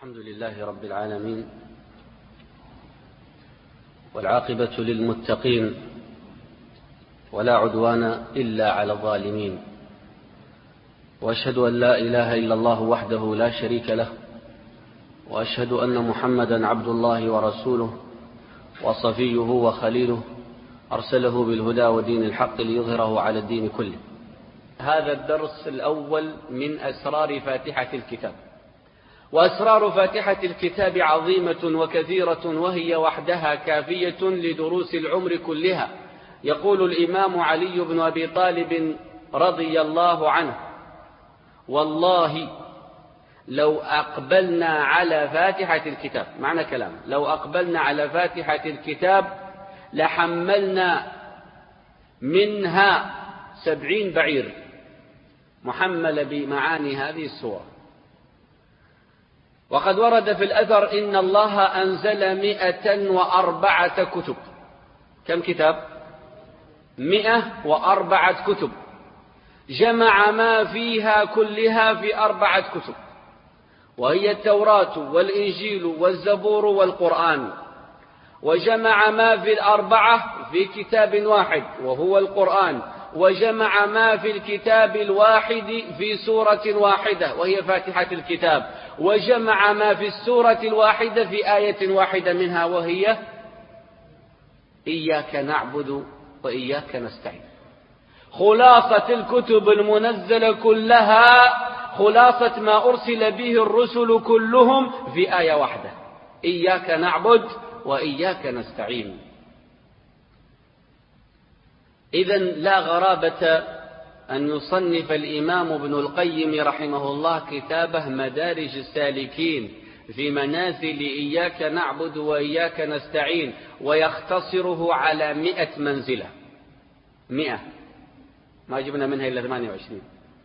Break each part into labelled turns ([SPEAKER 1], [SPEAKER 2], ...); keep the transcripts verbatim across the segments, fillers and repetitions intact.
[SPEAKER 1] الحمد لله رب العالمين، والعاقبة للمتقين، ولا عدوان إلا على الظالمين، وأشهد أن لا إله إلا الله وحده لا شريك له، وأشهد أن محمدا عبد الله ورسوله وصفيه وخليله، أرسله بالهدى ودين الحق ليظهره على الدين كله. هذا الدرس الأول من أسرار فاتحة الكتاب. وأسرار فاتحة الكتاب عظيمة وكثيرة، وهي وحدها كافية لدروس العمر كلها. يقول الإمام علي بن أبي طالب رضي الله عنه: والله لو أقبلنا على فاتحة الكتاب، معنى كلام، لو أقبلنا على فاتحة الكتاب لحملنا منها سبعين بعير محمل بمعاني هذه السورة. وقد ورد في الأثر إن الله أنزل مئة وأربعة كتب. كم كتاب؟ مئة وأربعة كتب، جمع ما فيها كلها في أربعة كتب، وهي التوراة والإنجيل والزبور والقرآن. وجمع ما في الأربعة في كتاب واحد وهو القرآن، وجمع ما في الكتاب الواحد في سورة واحدة وهي فاتحة الكتاب، وجمع ما في السورة الواحدة في آية واحدة منها وهي إياك نعبد وإياك نستعين. خلاصة الكتب المنزلة كلها، خلاصة ما أرسل به الرسل كلهم في آية واحدة: إياك نعبد وإياك نستعين. إذن لا غرابة أن يصنف الإمام ابن القيم رحمه الله كتابه مدارج السالكين في منازل إياك نعبد وإياك نستعين، ويختصره على مئة منزلة. مئة، ما جبنا منها إلا ثمانية وعشرين.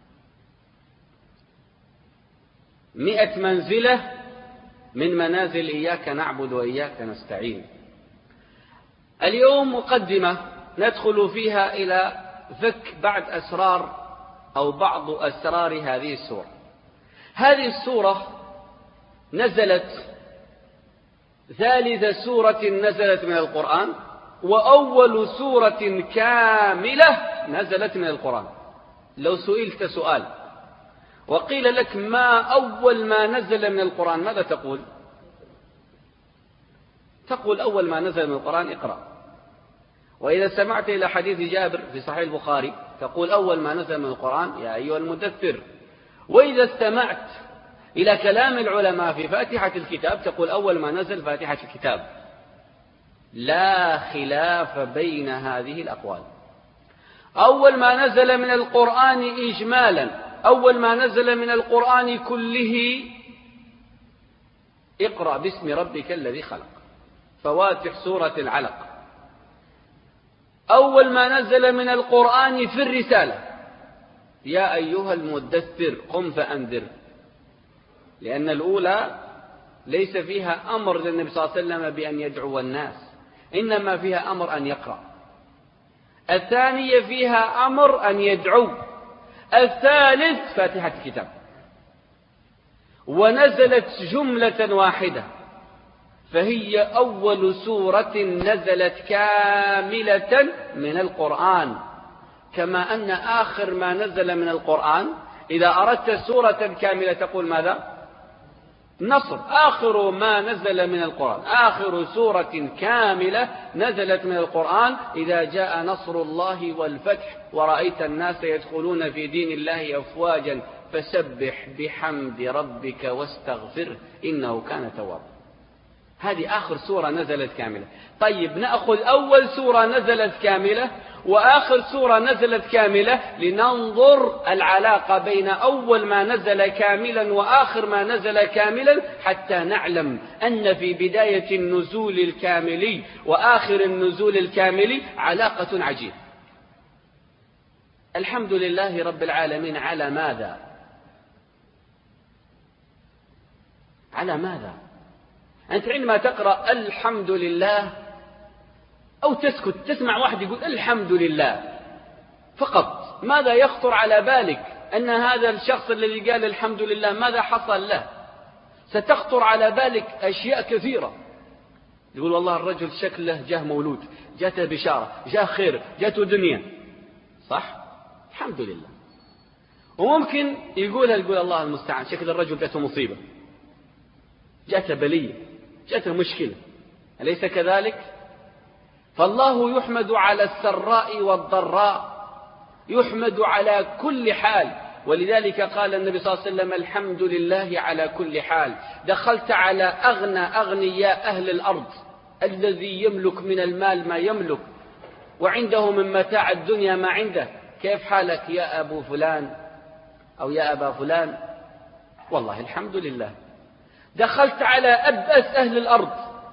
[SPEAKER 1] مئة منزلة من منازل إياك نعبد وإياك نستعين. اليوم مقدمة ندخل فيها إلى فك بعض أسرار أو بعض أسرار هذه السورة. هذه السورة نزلت ثالث سورة نزلت من القرآن، وأول سورة كاملة نزلت من القرآن. لو سئلت سؤال وقيل لك ما أول ما نزل من القرآن، ماذا تقول؟ تقول أول ما نزل من القرآن اقرأ. وإذا سمعت إلى حديث جابر في صحيح البخاري تقول أول ما نزل من القرآن يا أيها المدثر. وإذا استمعت إلى كلام العلماء في فاتحة الكتاب تقول أول ما نزل فاتحة الكتاب. لا خلاف بين هذه الأقوال. أول ما نزل من القرآن إجمالا، أول ما نزل من القرآن كله اقرأ باسم ربك الذي خلق، فواتح سورة العلق. أول ما نزل من القرآن في الرسالة يا أيها المدثر قم فأنذر، لأن الأولى ليس فيها أمر للنبي صلى الله عليه وسلم بأن يدعو الناس، إنما فيها أمر أن يقرأ. الثانية فيها أمر أن يدعو. الثالث فاتحة الكتاب. ونزلت جملة واحدة، فهي أول سورة نزلت كاملة من القرآن. كما أن آخر ما نزل من القرآن إذا أردت سورة كاملة تقول ماذا؟ نصر. آخر ما نزل من القرآن، آخر سورة كاملة نزلت من القرآن إذا جاء نصر الله والفتح ورأيت الناس يدخلون في دين الله أفواجا فسبح بحمد ربك واستغفره إنه كان توابا. هذه آخر سورة نزلت كاملة. طيب نأخذ أول سورة نزلت كاملة وآخر سورة نزلت كاملة لننظر العلاقة بين أول ما نزل كاملا وآخر ما نزل كاملا، حتى نعلم أن في بداية النزول الكاملي وآخر النزول الكاملي علاقة عجيبة. الحمد لله رب العالمين على ماذا؟ على ماذا؟ أنت عندما تقرأ الحمد لله أو تسكت تسمع واحد يقول الحمد لله فقط، ماذا يخطر على بالك؟ أن هذا الشخص الذي قال الحمد لله ماذا حصل له؟ ستخطر على بالك أشياء كثيرة. يقول والله الرجل شكله جاه مولود، جاته بشارة، جاه خير، جاته دنيا، صح؟ الحمد لله. وممكن يقولها يقول الله المستعان، شكل الرجل جاته مصيبة، جاته بلية، جاته مشكلة، أليس كذلك؟ فالله يحمد على السراء والضراء، يحمد على كل حال. ولذلك قال النبي صلى الله عليه وسلم الحمد لله على كل حال. دخلت على أغنى أغنياء أهل الأرض الذي يملك من المال ما يملك وعنده من متاع الدنيا ما عنده، كيف حالك يا أبو فلان أو يا أبا فلان؟ والله الحمد لله. دخلت على أبأس أهل الأرض،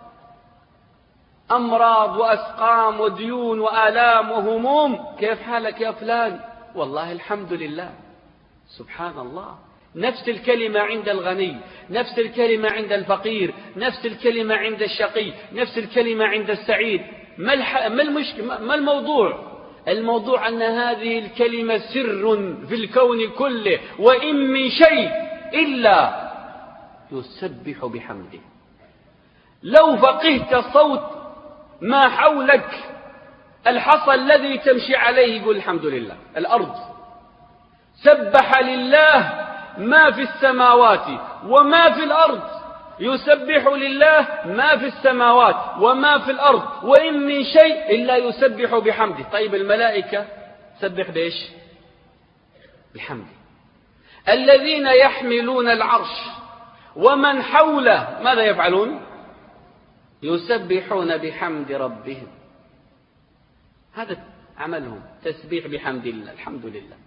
[SPEAKER 1] أمراض وأسقام وديون وآلام وهموم، كيف حالك يا فلان؟ والله الحمد لله. سبحان الله. نفس الكلمة عند الغني، نفس الكلمة عند الفقير، نفس الكلمة عند الشقي، نفس الكلمة عند السعيد. ما, الح... ما, المشك... ما الموضوع؟ الموضوع أن هذه الكلمة سر في الكون كله، وإن من شيء إلا يسبح بحمده. لو فقهت صوت ما حولك، الحصى الذي تمشي عليه يقول الحمد لله. الأرض سبح لله ما في السماوات وما في الأرض، يسبح لله ما في السماوات وما في الأرض، وإن من شيء إلا يسبح بحمده. طيب الملائكة سبح بإيش؟ بحمده. الذين يحملون العرش ومن حوله ماذا يفعلون؟ يسبحون بحمد ربهم. هذا عملهم، تسبيح بحمد الله. الحمد لله.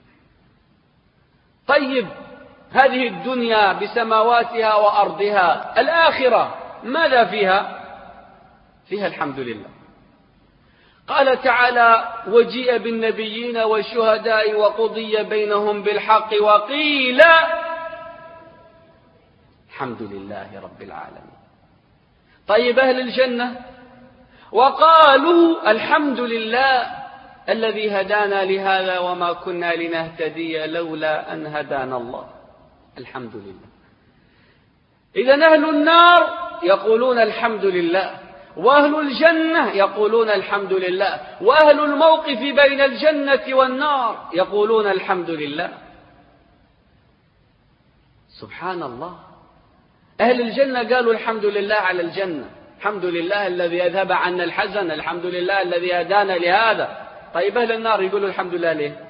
[SPEAKER 1] طيب هذه الدنيا بسماواتها وأرضها، الآخرة ماذا فيها؟ فيها الحمد لله. قال تعالى وجيء بالنبيين والشهداء وقضي بينهم بالحق وقيل الحمد لله رب العالمين. طيب أهل الجنة وقالوا الحمد لله الذي هدانا لهذا وما كنا لنهتدي لولا أن هدانا الله. الحمد لله. إذن أهل النار يقولون الحمد لله، وأهل الجنة يقولون الحمد لله، وأهل الموقف بين الجنة والنار يقولون الحمد لله. سبحان الله. أهل الجنة قالوا الحمد لله على الجنة، الحمد لله الذي أذهب عنا الحزن، الحمد لله الذي هدانا لهذا. طيب أهل النار يقولوا الحمد لله ليه؟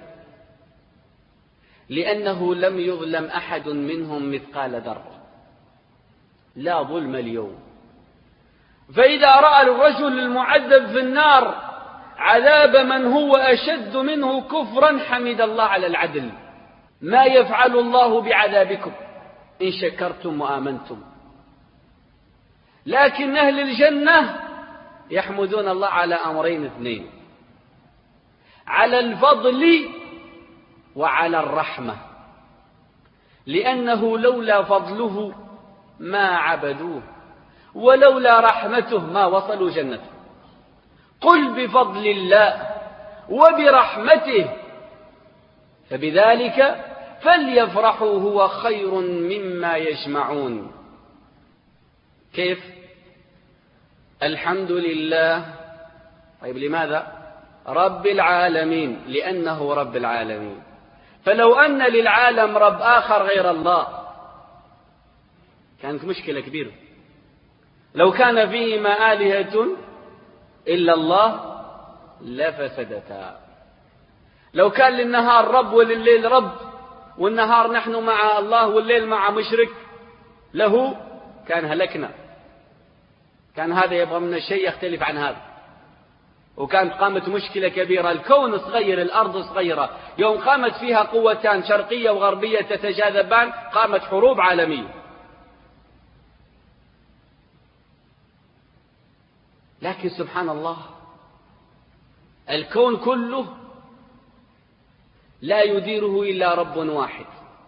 [SPEAKER 1] لأنه لم يظلم أحد منهم مثقال ذرة، لا ظلم اليوم. فإذا رأى الرجل المعذب في النار عذاب من هو أشد منه كفرا حمد الله على العدل. ما يفعل الله بعذابكم إن شكرتم وآمنتم. لكن أهل الجنة يحمدون الله على أمرين اثنين، على الفضل وعلى الرحمة، لأنه لولا فضله ما عبدوه، ولولا رحمته ما وصلوا جنته. قل بفضل الله وبرحمته فبذلك فليفرحوا هو خير مما يجمعون. كيف؟ الحمد لله. طيب لماذا؟ رب العالمين، لأنه رب العالمين. فلو أن للعالم رب آخر غير الله كانت مشكلة كبيرة. لو كان فيهما آلهة إلا الله لفسدتا. لو كان للنهار رب ولليل رب، والنهار نحن مع الله والليل مع مشرك له، كان هلكنا. كان هذا يبغى من الشيء يختلف عن هذا، وكانت قامت مشكلة كبيرة. الكون صغير، الأرض صغيرة، يوم قامت فيها قوتان شرقية وغربية تتجاذبان قامت حروب عالمية. لكن سبحان الله الكون كله لا يديره إلا رب واحد.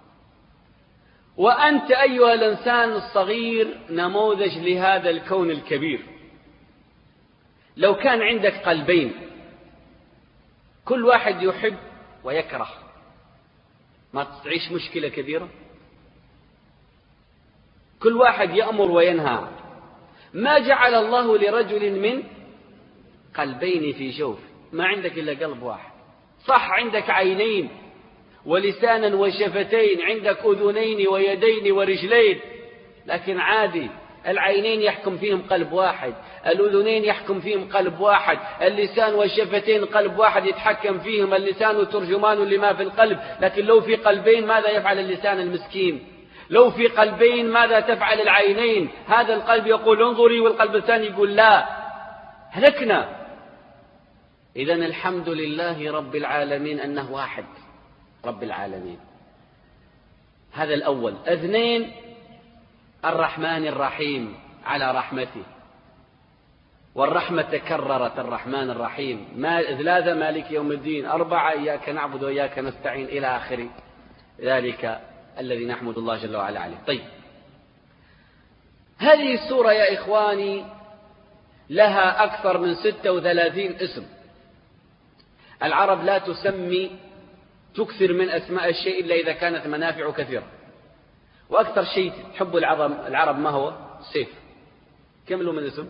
[SPEAKER 1] وأنت أيها الإنسان الصغير نموذج لهذا الكون الكبير. لو كان عندك قلبين كل واحد يحب ويكره، ما تعيش مشكلة كبيرة؟ كل واحد يأمر وينهى. ما جعل الله لرجل من قلبين في جوف، ما عندك إلا قلب واحد. صح عندك عينين ولسانا وشفتين، عندك أذنين ويدين ورجلين، لكن عادي العينين يحكم فيهم قلب واحد، الأذنين يحكم فيهم قلب واحد، اللسان والشفتين قلب واحد يتحكم فيهم، اللسان ترجمان لما في القلب. لكن لو في قلبين ماذا يفعل اللسان المسكين؟ لو في قلبين ماذا تفعل العينين؟ هذا القلب يقول انظري والقلب الثاني يقول لا، هلكنا. إذن الحمد لله رب العالمين أنه واحد رب العالمين. هذا الأول. اثنين، الرحمن الرحيم على رحمته، والرحمة تكررت، الرحمن الرحيم. ما ثلاثة مالك يوم الدين، أربعة إياك نعبد وإياك نستعين إلى آخر ذلك الذي نحمد الله جل وعلا عليه. طيب، هذه السورة يا إخواني لها أكثر من ستة وثلاثين اسم. العرب لا تسمي تكثر من أسماء الشيء إلا إذا كانت منافع كثيرة. وأكثر شيء تحب العرب, العرب ما هو؟ السيف. كم له من اسم؟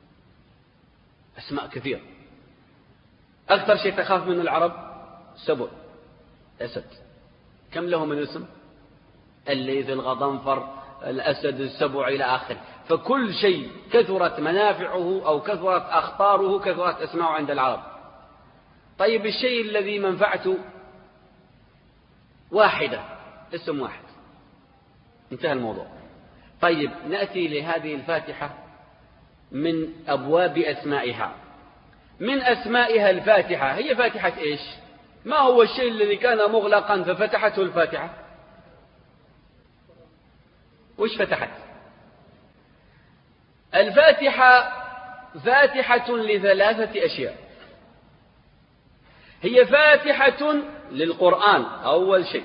[SPEAKER 1] أسماء كثيرة. أكثر شيء تخاف منه العرب؟ سبع، أسد. كم له من اسم؟ الليث، الغضنفر، الأسد، السبع إلى آخره. فكل شيء كثرت منافعه أو كثرت أخطاره كثرت أسماءه عند العرب. طيب، الشيء الذي منفعته واحدة، اسم واحد، انتهى الموضوع. طيب، نأتي لهذه الفاتحة من أبواب أسمائها. من أسمائها الفاتحة. هي فاتحة إيش؟ ما هو الشيء الذي كان مغلقا ففتحته الفاتحة؟ وش فتحت؟ الفاتحة فاتحة لثلاثة أشياء. هي فاتحة للقرآن أول شيء،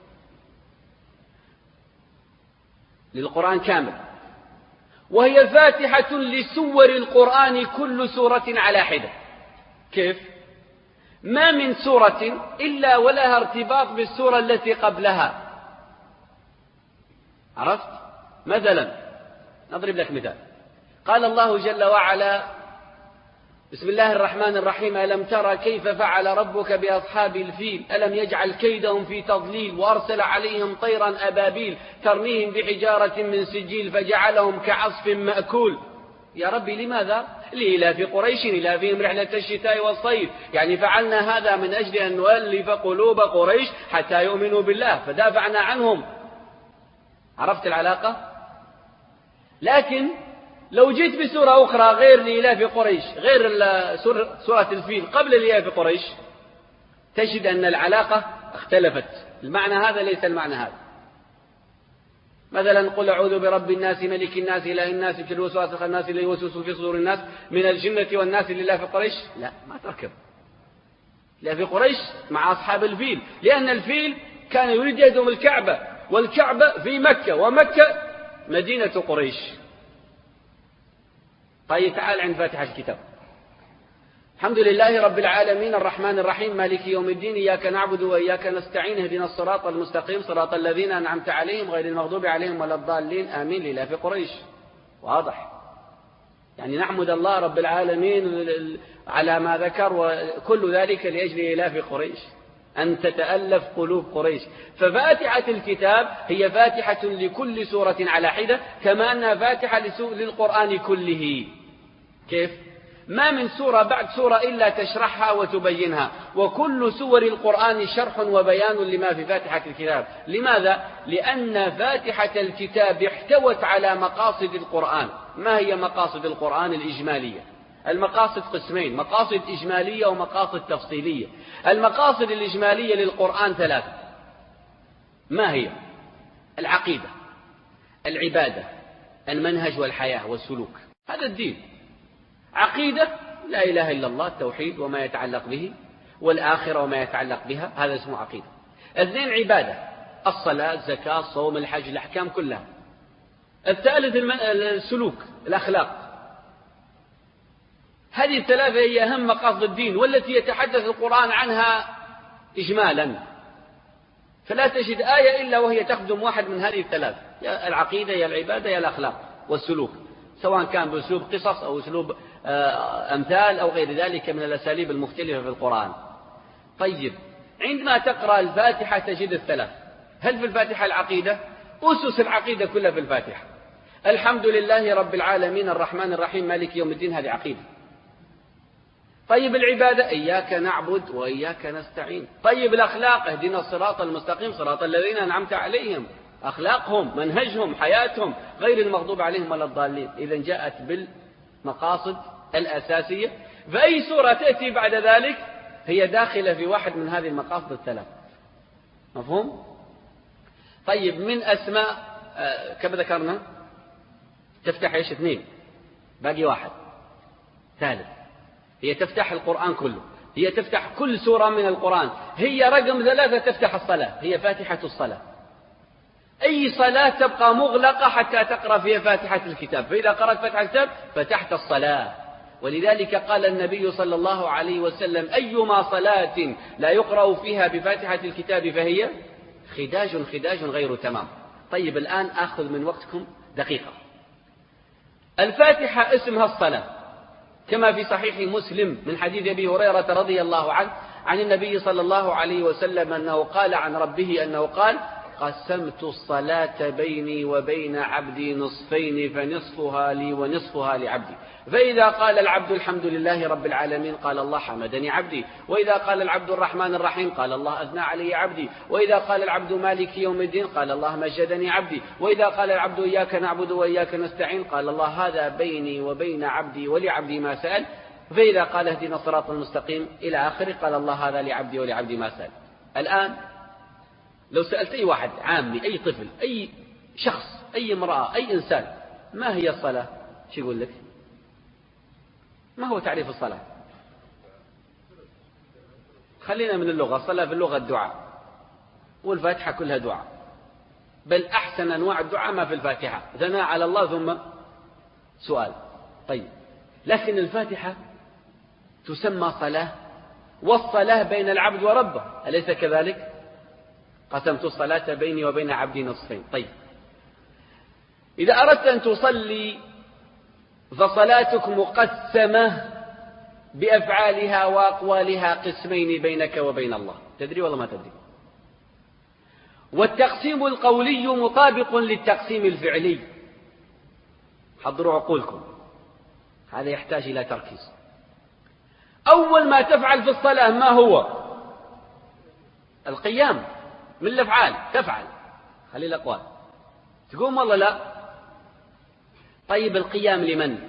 [SPEAKER 1] للقرآن كامل. وهي فاتحة لسور القرآن كل سورة على حدة. كيف؟ ما من سورة إلا ولها ارتباط بالسورة التي قبلها. عرفت؟ مثلا نضرب لك مثال. قال الله جل وعلا: بسم الله الرحمن الرحيم: ألم ترى كيف فعل ربك بأصحاب الفيل ألم يجعل كيدهم في تضليل وأرسل عليهم طيرا أبابيل ترميهم بحجارة من سجيل فجعلهم كعصف مأكول. يا ربي لماذا؟ لإلاف قريش إلافهم رحلة الشتاء والصيف. يعني فعلنا هذا من أجل أن نؤلف قلوب قريش حتى يؤمنوا بالله فدافعنا عنهم. عرفت العلاقة؟ لكن لو جيت بسورة أخرى غير لإلاف قريش، غير سورة الفيل قبل لإلاف قريش، تجد أن العلاقة اختلفت. المعنى هذا ليس المعنى هذا. مثلا: قل أعوذ برب الناس ملك الناس إله الناس من شر الوسواس الخناس الذي يوسوس في صدور الناس من الجنة والناس لإلاف قريش. لا، ما تركب. لإلاف قريش مع أصحاب الفيل، لأن الفيل كان يريد يهدم الكعبة، والكعبة في مكة، ومكة مدينة قريش. طيب، تعال عند فاتحة الكتاب. الحمد لله رب العالمين الرحمن الرحيم مالك يوم الدين إياك نعبد وإياك نستعين اهدنا الصراط المستقيم صراط الذين أنعمت عليهم غير المغضوب عليهم ولا الضالين آمين. لإلاف قريش. واضح؟ يعني نحمد الله رب العالمين على ما ذكر، وكل ذلك لأجل إلاف قريش، أن تتألف قلوب قريش. ففاتحة الكتاب هي فاتحة لكل سورة على حدة، كما أنها فاتحة للقرآن كله. كيف؟ ما من سورة بعد سورة إلا تشرحها وتبينها، وكل سور القرآن شرح وبيان لما في فاتحة الكتاب. لماذا؟ لأن فاتحة الكتاب احتوت على مقاصد القرآن. ما هي مقاصد القرآن الإجمالية؟ المقاصد قسمين: مقاصد إجمالية ومقاصد تفصيلية. المقاصد الإجمالية للقرآن ثلاثة. ما هي؟ العقيدة، العبادة، المنهج والحياة والسلوك. هذا الدين. عقيدة: لا إله إلا الله، التوحيد وما يتعلق به، والآخرة وما يتعلق بها، هذا اسمه عقيدة. اثنين: عبادة: الصلاة، الزكاة، الصوم، الحج، الأحكام كلها. الثالث: السلوك، الأخلاق. هذه الثلاثة هي أهم مقاصد الدين، والتي يتحدث القرآن عنها إجمالا. فلا تجد آية إلا وهي تخدم واحد من هذه الثلاث، يا العقيدة يا العبادة يا الأخلاق والسلوك، سواء كان بأسلوب قصص أو أسلوب أمثال أو غير ذلك من الأساليب المختلفة في القرآن. طيب، عندما تقرأ الفاتحة تجد الثلاث. هل في الفاتحة العقيدة؟ أسس العقيدة كلها في الفاتحة. الحمد لله رب العالمين الرحمن الرحيم مالك يوم الدين، هذه عقيدة. طيب العبادة، إياك نعبد وإياك نستعين. طيب الأخلاق، اهدنا الصراط المستقيم صراط الذين أنعمت عليهم، أخلاقهم منهجهم حياتهم غير المغضوب عليهم ولا الضالين. إذا جاءت بالمقاصد الأساسية، فأي سورة تأتي بعد ذلك هي داخلة في واحد من هذه المقاصد الثلاث. مفهوم؟ طيب، من أسماء آه كما ذكرنا تفتح إيش؟ اثنين، باقي واحد ثالث. هي تفتح القرآن كله، هي تفتح كل سورة من القرآن. هي رقم ثلاثة تفتح الصلاة، هي فاتحة الصلاة. أي صلاة تبقى مغلقة حتى تقرأ فيها فاتحة الكتاب، فإذا قرأت فاتحة الكتاب فتحت الصلاة. ولذلك قال النبي صلى الله عليه وسلم: أيما صلاة لا يقرأ فيها بفاتحة الكتاب فهي خداج خداج غير تمام. طيب، الآن أخذ من وقتكم دقيقة. الفاتحة اسمها الصلاة، كما في صحيح مسلم من حديث أبي هريرة رضي الله عنه عن النبي صلى الله عليه وسلم أنه قال عن ربه أنه قال: قسمت الصلاة بيني وبين عبدي نصفين، فنصفها لي ونصفها لعبدي. فإذا قال العبد الحمد لله رب العالمين قال الله حمدني عبدي، وإذا قال العبد الرحمن الرحيم قال الله أثنى علي عبدي، وإذا قال العبد مالك يوم الدين قال الله مجدني عبدي، وإذا قال العبد إياك نعبد وإياك نستعين قال الله هذا بيني وبين عبدي ولعبدي ما سأل، فإذا قال اهدنا الصراط المستقيم إلى آخره قال الله هذا لعبدي ولعبدي ما سأل. الآن لو سألت أي واحد عامي، أي طفل، أي شخص، أي امرأة، أي إنسان، ما هي الصلاة؟ شو يقول لك؟ ما هو تعريف الصلاة؟ خلينا من اللغة. الصلاة في اللغة الدعاء، والفاتحة كلها دعاء، بل أحسن أنواع الدعاء ما في الفاتحة، ثناء على الله ثم سؤال. طيب، لكن الفاتحة تسمى صلاة، والصلاة بين العبد وربه، أليس كذلك؟ قسمت الصلاة بيني وبين عبدي نصفين. طيب، إذا أردت أن تصلي فصلاتك مقسمة بأفعالها وأقوالها قسمين بينك وبين الله. تدري والله ما تدري؟ والتقسيم القولي مطابق للتقسيم الفعلي. حضروا عقولكم، هذا يحتاج إلى تركيز. أول ما تفعل في الصلاة ما هو؟ القيام، من الأفعال تفعل، خلي الأقوال. تقوم والله لا؟ طيب، القيام لمن؟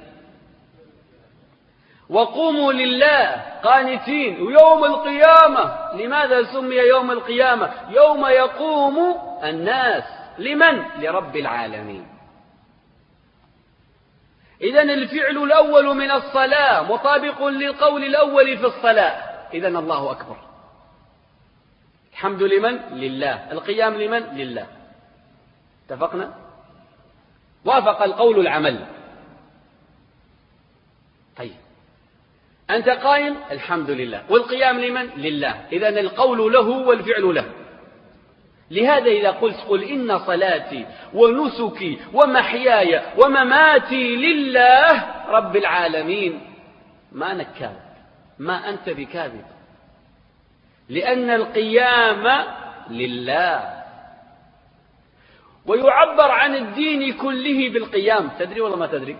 [SPEAKER 1] وقوموا لله قانتين. ويوم القيامة، لماذا سمي يوم القيامة؟ يوم يقوم الناس لمن؟ لرب العالمين. إذن الفعل الأول من الصلاة مطابق للقول الأول في الصلاة. إذن الله أكبر. الحمد لمن؟ لله. القيام لمن؟ لله. اتفقنا؟ وافق القول العمل. طيب، أنت قائم، الحمد لله، والقيام لمن؟ لله. إذن القول له والفعل له. لهذا إذا قلت قل إن صلاتي ونسكي ومحياي ومماتي لله رب العالمين، ما أنك كاذب، ما أنت بكاذب، لأن القيام لله. ويعبر عن الدين كله بالقيام. تدري والله ما تدري؟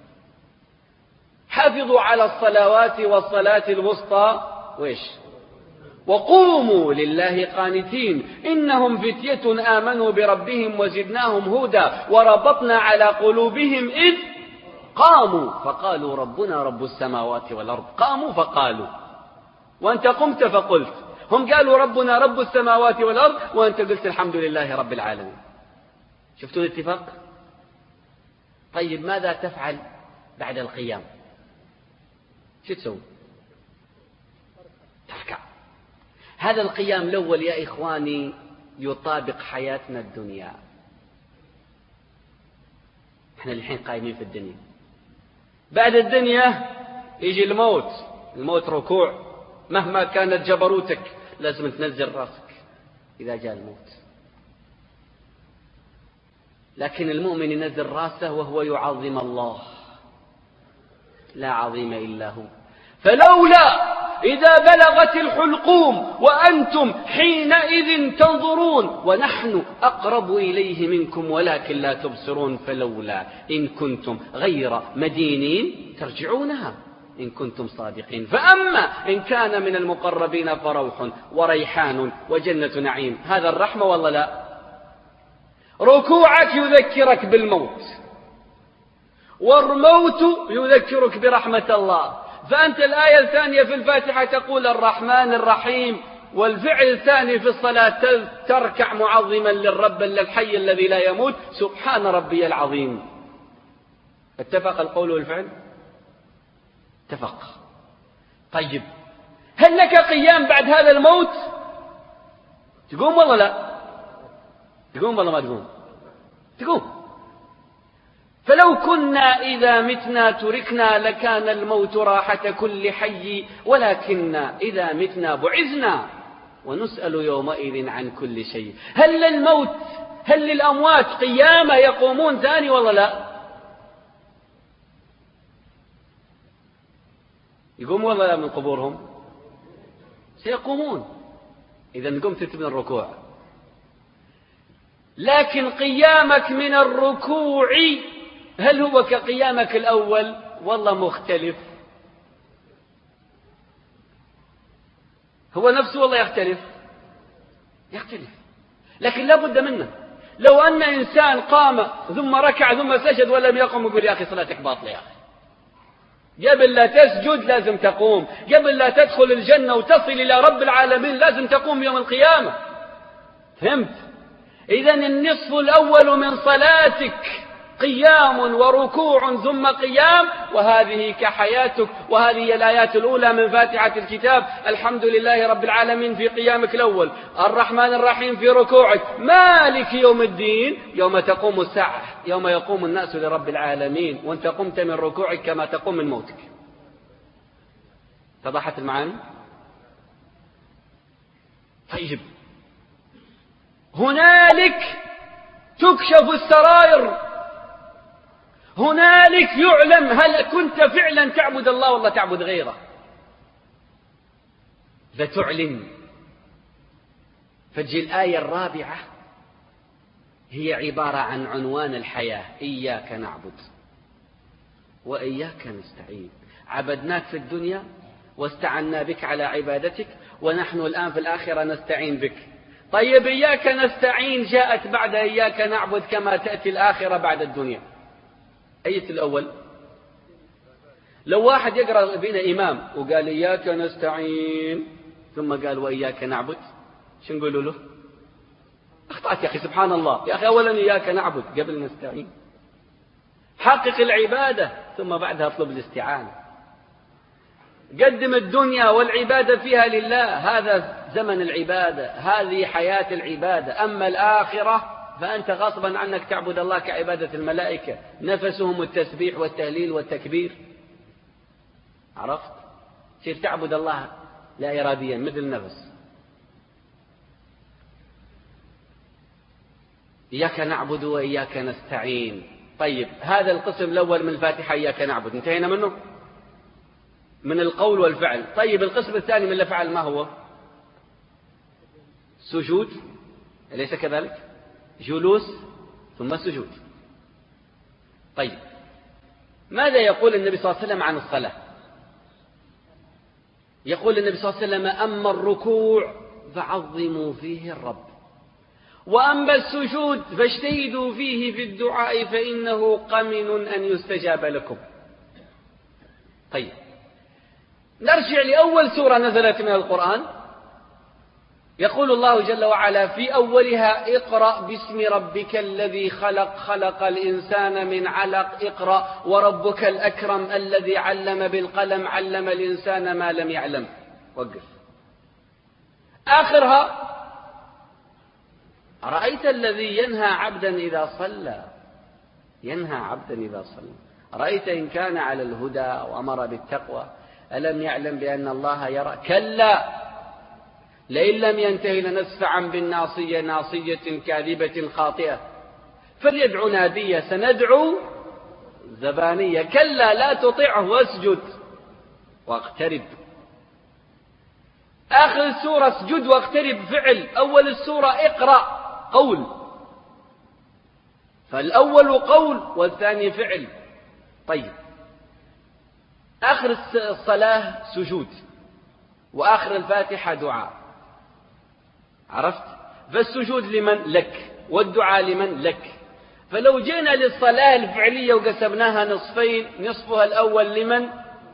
[SPEAKER 1] حافظوا على الصلوات والصلاة الوسطى وإيش؟ وقوموا لله قانتين إنهم فتية آمنوا بربهم وزدناهم هدى وربطنا على قلوبهم إذ قاموا فقالوا ربنا رب السماوات والأرض. قاموا فقالوا، وأنت قمت فقلت. هم قالوا ربنا رب السماوات والأرض، وأنت قلت الحمد لله رب العالمين. شفتوا الاتفاق؟ طيب، ماذا تفعل بعد القيام؟ شو تسوي؟ تركع. هذا القيام الأول يا إخواني يطابق حياتنا الدنيا. احنا الحين قايمين في الدنيا، بعد الدنيا يجي الموت. الموت ركوع، مهما كانت جبروتك لازم تنزل راسك. إذا جاء الموت. لكن المؤمن ينزل راسه وهو يعظم الله، لا عظيم إلا هو. فلولا إذا بلغت الحلقوم وأنتم حينئذ تنظرون ونحن أقرب إليه منكم ولكن لا تبصرون، فلولا إن كنتم غير مدينين ترجعونها إن كنتم صادقين. فأما إن كان من المقربين فروح وريحان وجنة نعيم. هذا الرحمة والله لا؟ ركوعك يذكرك بالموت، والموت يذكرك برحمة الله. فأنت الآية الثانية في الفاتحة تقول الرحمن الرحيم، والفعل الثاني في الصلاة تركع معظما للرب الحي الذي لا يموت، سبحان ربي العظيم. اتفق القول والفعل؟ اتفق. طيب هل لك قيام بعد هذا الموت؟ تقوم والله لا؟ تقوم والله ما تقوم؟ تقوم. فلو كنا إذا متنا تركنا لكان الموت راحة كل حي، ولكننا إذا متنا بعثنا ونسأل يومئذ عن كل شيء. هل للموت هل للأموات قيامة يقومون ثاني والله لا؟ يقوم والله لا من قبورهم؟ سيقومون. إذا قمت من الركوع. لكن قيامك من الركوع هل هو كقيامك الأول؟ والله مختلف. هو نفسه والله يختلف يختلف لكن لا بد منه. لو أن إنسان قام ثم ركع ثم سجد ولم يقم يقول يا أخي صلاتك باطلة يا أخي. قبل لا تسجد لازم تقوم، قبل لا تدخل الجنة وتصل إلى رب العالمين لازم تقوم يوم القيامة. فهمت؟ إذن النصف الأول من صلاتك قيام وركوع ثم قيام، وهذه كحياتك. وهذه الآيات الأولى من فاتحة الكتاب: الحمد لله رب العالمين في قيامك الأول، الرحمن الرحيم في ركوعك، مالك يوم الدين يوم تقوم الساعة، يوم يقوم الناس لرب العالمين، وانت قمت من ركوعك كما تقوم من موتك. اتضحت المعاني؟ طيب هنالك تكشف السرائر، هنالك يعلم هل كنت فعلا تعبد الله والله تعبد غيره، فتعلن. فجي الآية الرابعة هي عبارة عن عنوان الحياة: إياك نعبد وإياك نستعين. عبدناك في الدنيا واستعنا بك على عبادتك، ونحن الآن في الآخرة نستعين بك. طيب إياك نستعين جاءت بعد إياك نعبد كما تأتي الآخرة بعد الدنيا. أية الأول؟ لو واحد يقرأ بين إمام وقال إياك نستعين ثم قال وإياك نعبد، شو نقول له؟ أخطأت يا أخي، سبحان الله يا أخي، أولا إياك نعبد قبل نستعين. حقق العبادة ثم بعدها اطلب الاستعانة. قدم الدنيا والعبادة فيها لله، هذا زمن العبادة، هذه حياة العبادة. أما الآخرة فأنت غصبا عنك تعبد الله كعبادة الملائكة، نفسهم التسبيح والتهليل والتكبير. عرفت؟ تصير تعبد الله لا إراديا مثل النفس. إياك نعبد وإياك نستعين. طيب هذا القسم الأول من الفاتحة إياك نعبد انتهينا منه، من القول والفعل. طيب القسم الثاني من الأفعال ما هو؟ سجود، أليس كذلك؟ جلوس ثم سجود. طيب ماذا يقول النبي صلى الله عليه وسلم عن الصلاة؟ يقول النبي صلى الله عليه وسلم: أما الركوع فعظموا فيه الرب، وأما السجود فاجتهدوا فيه في الدعاء فإنه قمن أن يستجاب لكم. طيب نرجع لأول سورة نزلت من القرآن. يقول الله جل وعلا في أولها: اقرأ باسم ربك الذي خلق، خلق الإنسان من علق، اقرأ وربك الأكرم الذي علم بالقلم، علم الإنسان ما لم يعلم. وقف. آخرها: أرأيت الذي ينهى عبدا إذا صلى، ينهى عبدا إذا صلى، أرأيت إن كان على الهدى وأمر بالتقوى، ألم يعلم بأن الله يرى؟ كلا لئن لم ينتهي لنسفعا بالناصية ناصية كاذبة خاطئة فليدع نادية سندعو زبانية كلا لا تطعه واسجد واقترب. آخر السورة اسجد واقترب فعل، أول السورة اقرأ قول، فالأول قول والثاني فعل. طيب آخر الصلاة سجود وآخر الفاتحة دعاء، عرفت؟ فالسجود لمن؟ لك، والدعاء لمن؟ لك. فلو جينا للصلاة الفعلية وقسمناها نصفين، نصفها الأول لمن؟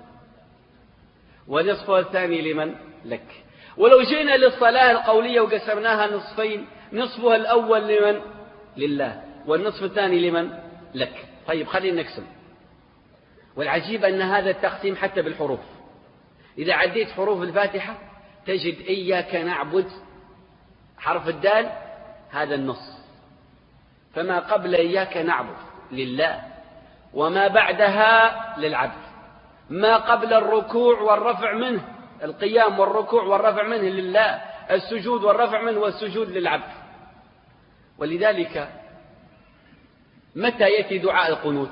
[SPEAKER 1] ونصفها الثاني لمن؟ لك. ولو جينا للصلاة القولية وقسمناها نصفين، نصفها الأول لمن؟ لله، والنصف الثاني لمن؟ لك. طيب خلينا نقسم. والعجيب أن هذا التقسيم حتى بالحروف، إذا عديت حروف الفاتحة تجد إياك نعبد حرف الدال هذا النص، فما قبل إياك نعبد لله، وما بعدها للعبد، ما قبل الركوع والرفع منه، القيام والركوع والرفع منه لله، السجود والرفع منه والسجود للعبد. ولذلك متى يأتي دعاء القنوت؟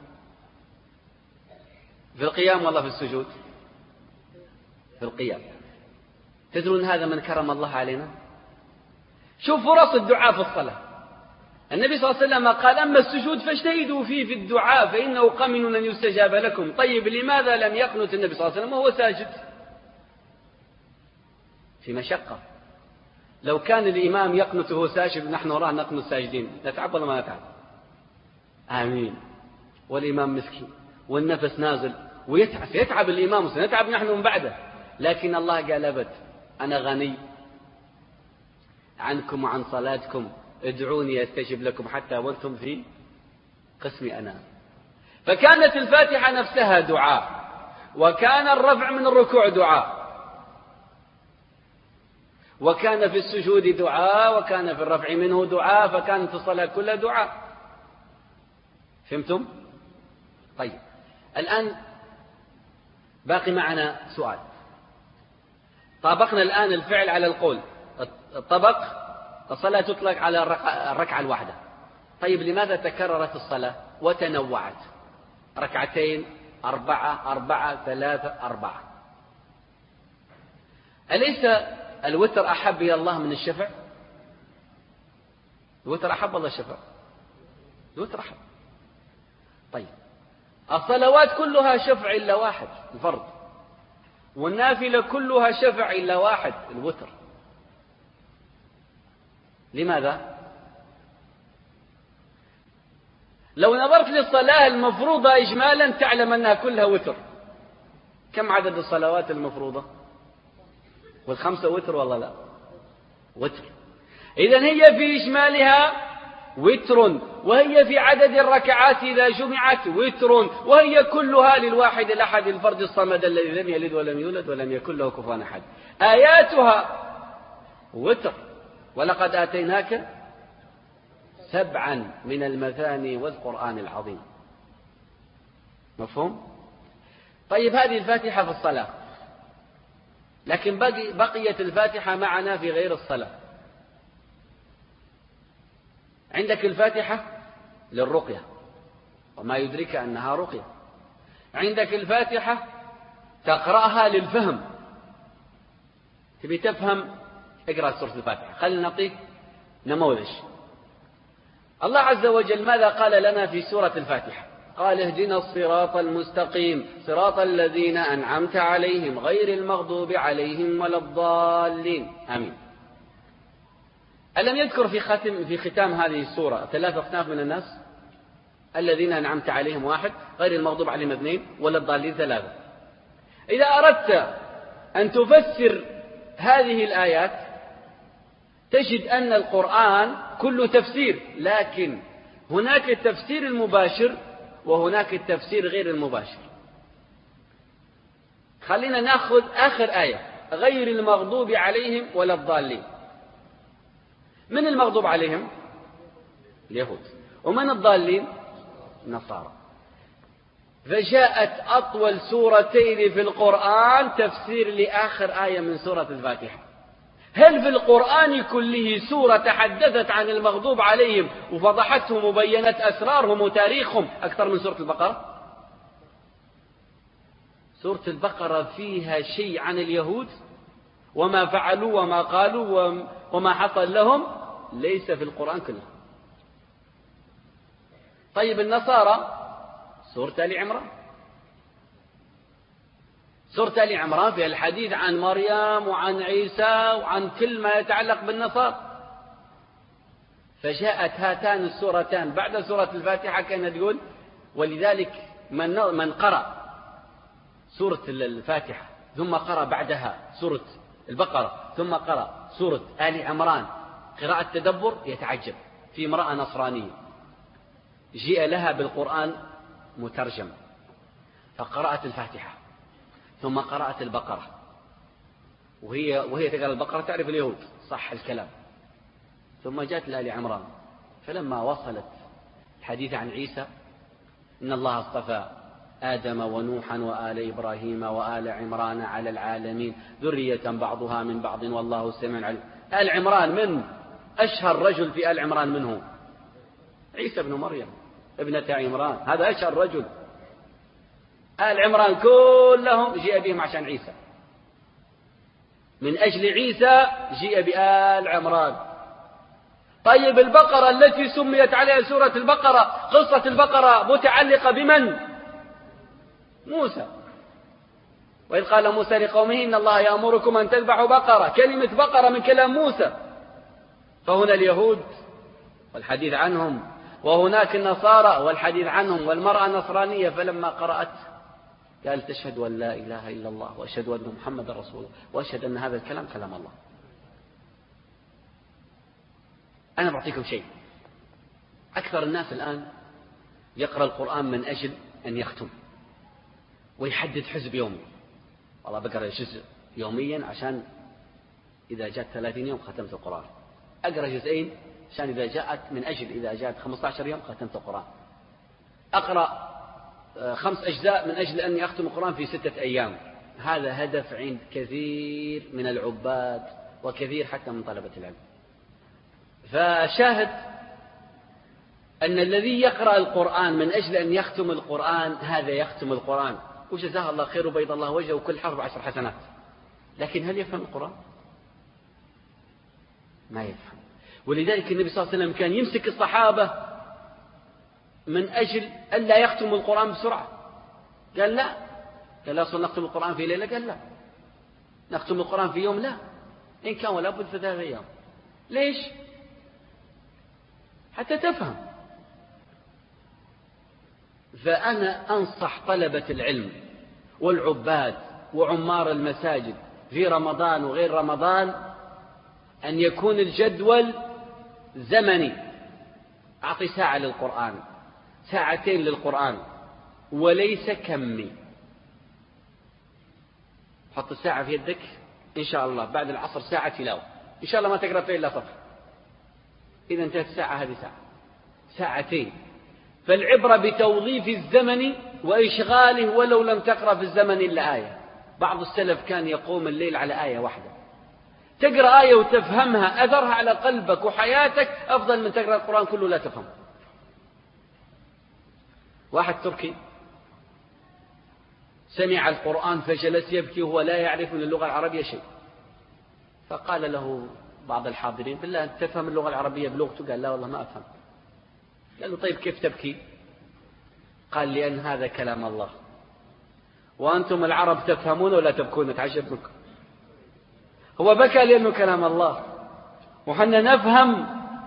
[SPEAKER 1] في القيام ولا في السجود؟ في القيام. تدرون هذا من كرم الله علينا؟ شوف فرص الدعاء في الصلاة. النبي صلى الله عليه وسلم قال أما السجود فاجتهدوا فيه في الدعاء فإنه قمن أن يستجاب لكم. طيب لماذا لم يقنت النبي صلى الله عليه وسلم وهو ساجد؟ في مشقة. لو كان الإمام يقنت وهو ساجد ونحن وراه نقنت ساجدين نتعب ولا ما نتعب؟ آمين. والإمام مسكين والنفس نازل ويتعب، يتعب الإمام وسنتعب نحن من بعده، لكن الله قال أبد أنا غني عنكم وعن صلاتكم، ادعوني أستجب لكم حتى وانتم في قسمي أنا. فكانت الفاتحة نفسها دعاء، وكان الرفع من الركوع دعاء، وكان في السجود دعاء، وكان في الرفع منه دعاء، فكانت الصلاة كلها دعاء. فهمتم؟ طيب الآن باقي معنا سؤال. طابقنا الآن الفعل على القول، الطبق الصلاة تطلق على الركعة الواحدة. طيب لماذا تكررت الصلاة وتنوعت؟ ركعتين، أربعة، أربعة، ثلاثة، أربعة. أليس الوتر أحب إلى الله من الشفع؟ الوتر أحب الله الشفع؟ الوتر أحب. طيب الصلوات كلها شفع إلا واحد، الفرض، والنافلة كلها شفع إلا واحد، الوتر. لماذا؟ لو نظرت للصلاة المفروضة إجمالا تعلم أنها كلها وتر. كم عدد الصلوات المفروضة؟ والخمسة وتر والله لا وتر. إذن هي في إجمالها وتر، وهي في عدد الركعات إذا جمعت وتر، وهي كلها للواحد الأحد الفرد الصمد الذي لم يلد ولم يولد ولم يكن له كفوا أحد. آياتها وتر. ولقد آتيناك سبعا من المثاني والقرآن العظيم. مفهوم؟ طيب هذه الفاتحة في الصلاة، لكن بقي بقيت الفاتحة معنا في غير الصلاة. عندك الفاتحة للرقية وما يدرك أنها رقية، عندك الفاتحة تقرأها للفهم، تبي تفهم اقرأ سورة الفاتحة. خلينا نعطيك نموذج. الله عز وجل ماذا قال لنا في سورة الفاتحة؟ قال اهدنا الصراط المستقيم صراط الذين أنعمت عليهم غير المغضوب عليهم ولا الضالين. آمين. ألم يذكر في ختم في ختام هذه السورة ثلاث أصناف من الناس؟ الذين أنعمت عليهم واحد، غير المغضوب عليهم اثنين، ولا الضالين ثلاثة. إذا أردت أن تفسر هذه الآيات تجد أن القرآن كله تفسير، لكن هناك التفسير المباشر وهناك التفسير غير المباشر. خلينا نأخذ آخر آية غير المغضوب عليهم ولا الضالين. من المغضوب عليهم؟ اليهود. ومن الضالين؟ النصارى. فجاءت أطول سورتين في القرآن تفسير لآخر آية من سورة الفاتحة. هل في القرآن كله سورة تحدثت عن المغضوب عليهم وفضحتهم وبينت أسرارهم وتاريخهم أكثر من سورة البقرة؟ سورة البقرة فيها شيء عن اليهود وما فعلوا وما قالوا وما حصل لهم ليس في القرآن كله. طيب النصارى سورة آل عمران، سورة آل عمران فيها الحديث عن مريم وعن عيسى وعن كل ما يتعلق بالنصارى. فجاءت هاتان السورتان بعد سورة الفاتحة كانت تقول ولذلك من من قرأ سورة الفاتحة ثم قرأ بعدها سورة البقرة ثم قرأ سورة آل عمران قراءة تدبر يتعجب. في امرأة نصرانية جيء لها بالقرآن مترجم فقرأت الفاتحة ثم قرأت البقرة وهي وهي تقرأ البقرة تعرف اليهود صح الكلام، ثم جاءت لآل عمران فلما وصلت الحديث عن عيسى إن الله اصطفى آدم ونوحا وآل إبراهيم وآل عمران على العالمين ذرية بعضها من بعض والله سميع عليم. آل عمران من أشهر رجل في آل عمران منه عيسى بن مريم ابنة عمران، هذا أشهر رجل. آل عمران كلهم جيء بهم عشان عيسى، من أجل عيسى جيء بآل عمران. طيب البقرة التي سميت عليها سورة البقرة قصة البقرة متعلقة بمن؟ موسى. وإذ قال موسى لقومه إن الله يأمركم أن تذبحوا بقرة، كلمة بقرة من كلام موسى. فهنا اليهود والحديث عنهم وهناك النصارى والحديث عنهم والمرأة نصرانية فلما قرأت قال تشهد أن لا إله إلا الله وأشهد أن محمد رسول الله وأشهد أن هذا الكلام كلام الله. أنا بعطيكم شيء، أكثر الناس الآن يقرأ القرآن من أجل أن يختم ويحدد حزب يومي، والله بقرأ جزء يوميا عشان إذا جاءت ثلاثين يوم ختمت القرآن، أقرأ جزئين عشان إذا جاءت من أجل إذا جاءت خمسة عشر يوم ختمت القرآن، أقرأ خمس أجزاء من أجل أني أختم القرآن في ستة أيام. هذا هدف عند كثير من العباد وكثير حتى من طلبة العلم. فشاهد أن الذي يقرأ القرآن من أجل أن يختم القرآن هذا يختم القرآن وجزاه الله خير وبيض الله وجهه وكل حرف عشر حسنات، لكن هل يفهم القرآن؟ ما يفهم. ولذلك النبي صلى الله عليه وسلم كان يمسك الصحابة من أجل أن لا يختموا القرآن بسرعة. قال لا، قال لا أصلا نختم القرآن في ليلة، قال لا نختم القرآن في يوم، لا إن كان ولا بد في ثلاثة أيام. ليش؟ حتى تفهم. فأنا أنصح طلبة العلم والعباد وعمار المساجد في رمضان وغير رمضان أن يكون الجدول زمني. أعطي ساعة للقرآن، ساعتين للقرآن، وليس كمي. حط الساعة في يدك إن شاء الله بعد العصر ساعة تلاوة إن شاء الله ما تقرأ فيه إلا صفحة، إذا انتهت الساعة هذه ساعة ساعتين. فالعبرة بتوظيف الزمن وإشغاله ولو لم تقرأ في الزمن إلا آية. بعض السلف كان يقوم الليل على آية واحدة، تقرأ آية وتفهمها أثرها على قلبك وحياتك أفضل من تقرأ القرآن كله لا تفهم. واحد تركي سمع القرآن فجلس يبكي وهو لا يعرف من اللغة العربية شيء، فقال له بعض الحاضرين بالله أنت تفهم اللغة العربية بلغته؟ قال لا والله ما أفهم. قال له طيب كيف تبكي؟ قال لأن هذا كلام الله وأنتم العرب تفهمون ولا تبكون، تعجب منكم. هو بكى لأنه كلام الله وحنا نفهم.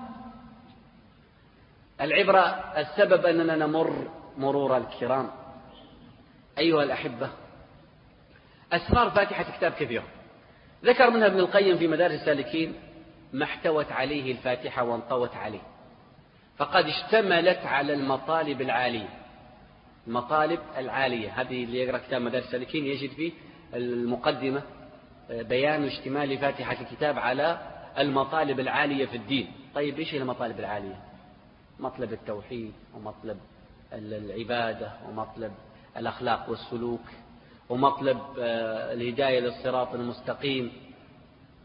[SPEAKER 1] العبرة السبب أننا نمر مرور الكرام. أيها الأحبة، أسرار فاتحة كتاب كبير ذكر منها ابن القيم في مدارج السالكين ما احتوت عليه الفاتحة وانطوت عليه، فقد اشتملت على المطالب العالية. المطالب العالية هذه اللي يقرأ كتاب مدارج السالكين يجد فيه المقدمة بيان اشتمال فاتحة الكتاب على المطالب العالية في الدين. طيب إيش هي المطالب العالية؟ مطلب التوحيد ومطلب العبادة ومطلب الأخلاق والسلوك ومطلب الهداية للصراط المستقيم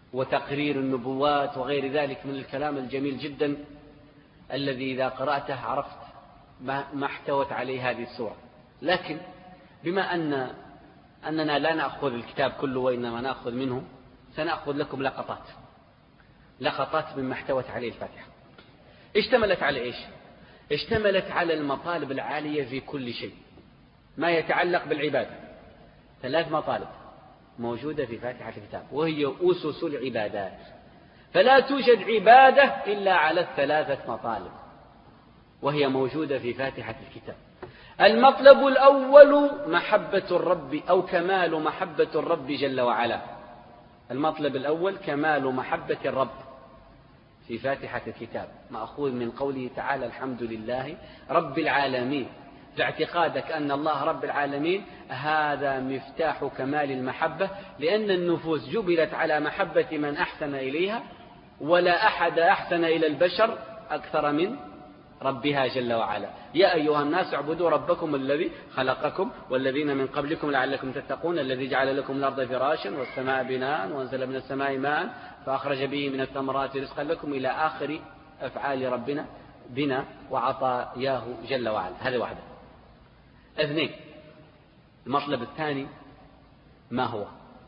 [SPEAKER 1] وتقرير النبوات وغير ذلك من الكلام الجميل جدا الذي إذا قرأته عرفت ما احتوت عليه هذه السورة. لكن بما أن أننا لا نأخذ الكتاب كله وإنما نأخذ منه، سنأخذ لكم لقطات لقطات مما احتوت عليه الفاتحة. اشتملت على إيش؟ اشتملت على المطالب العالية في كل شيء ما يتعلق بالعبادة. ثلاث مطالب موجودة في فاتحة الكتاب وهي أسس العبادات، فلا توجد عبادة إلا على الثلاثة مطالب وهي موجودة في فاتحة الكتاب. المطلب الأول محبة الرب أو كمال محبة الرب جل وعلا. المطلب الأول كمال محبة الرب في فاتحة الكتاب، مأخوذ من قوله تعالى الحمد لله رب العالمين. باعتقادك أن الله رب العالمين هذا مفتاح كمال المحبة، لأن النفوس جبلت على محبة من أحسن إليها، ولا أحد أحسن إلى البشر أكثر من ربها جل وعلا. يا أيها الناس اعبدوا ربكم الذي خلقكم والذين من قبلكم لعلكم تتقون، الذي جعل لكم الأرض فراشا والسماء بناء وأنزل من السماء ماء فأخرج به من الثمرات رزقا لكم إلى آخر أفعال ربنا بنا وعطاياه جل وعلا. هذا واحدة. اثنين، المطلب الثاني ما هو؟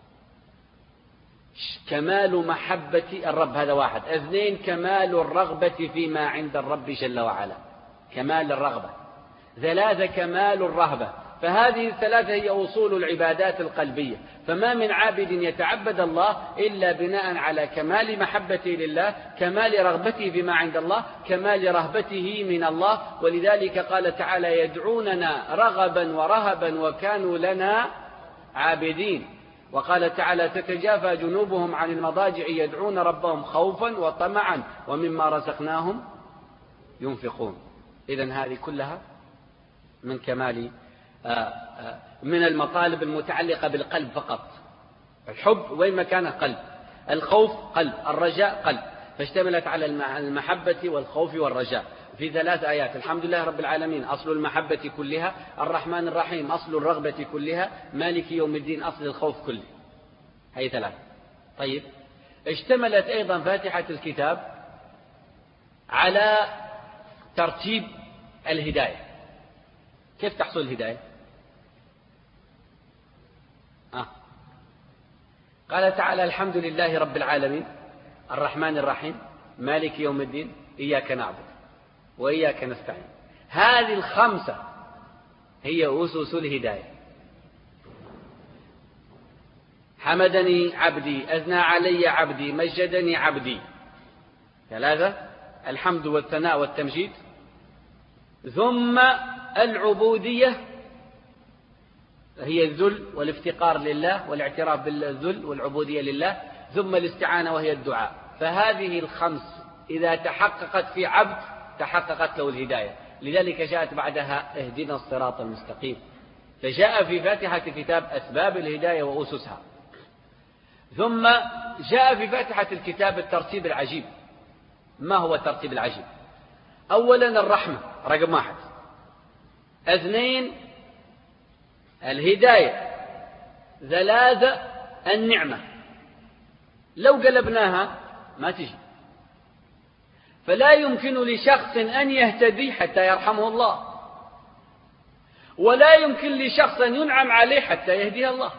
[SPEAKER 1] كمال محبة الرب، هذا واحد. اثنين، كمال الرغبة فيما عند الرب جل وعلا، كمال الرغبة. ثلاثة، كمال الرهبة. فهذه الثلاثة هي أصول العبادات القلبية. فما من عابد يتعبد الله إلا بناء على كمال محبته لله، كمال رغبته فيما عند الله، كمال رهبته من الله. ولذلك قال تعالى يدعوننا رغبا ورهبا وكانوا لنا عابدين. وقال تعالى تتجافى جنوبهم عن المضاجع يدعون ربهم خوفا وطمعا ومما رزقناهم ينفقون. إذن هذه كلها من كمال من المطالب المتعلقة بالقلب فقط. الحب وين ما كان قلب، الخوف قلب، الرجاء قلب، فاشتملت على المحبة والخوف والرجاء في ثلاث آيات. الحمد لله رب العالمين أصل المحبة كلها، الرحمن الرحيم أصل الرغبة كلها، مالك يوم الدين أصل الخوف كله. هي ثلاث. طيب، اشتملت أيضا فاتحة الكتاب على ترتيب الهداية. كيف تحصل الهداية؟ آه. قال تعالى الحمد لله رب العالمين الرحمن الرحيم مالك يوم الدين إياك نعبد وإياك نستعين. هذه الخمسة هي أسس الهداية. حمدني عبدي، أثنى علي عبدي، مجدني عبدي. ثلاثة، الحمد والثناء والتمجيد. ثم العبودية هي الذل والافتقار لله والاعتراف بالذل والعبودية لله. ثم الاستعانة وهي الدعاء. فهذه الخمس إذا تحققت في عبد تحققت له الهداية. لذلك جاءت بعدها اهدنا الصراط المستقيم. فجاء في فاتحة الكتاب أسباب الهداية وأسسها. ثم جاء في فاتحة الكتاب الترتيب العجيب. ما هو الترتيب العجيب؟ أولا الرحمة رقم واحد. اثنين الهداية. ثلاثة النعمة. لو قلبناها ما تجي. فلا يمكن لشخص أن يهتدي حتى يرحمه الله، ولا يمكن لشخص أن ينعم عليه حتى يهديه الله.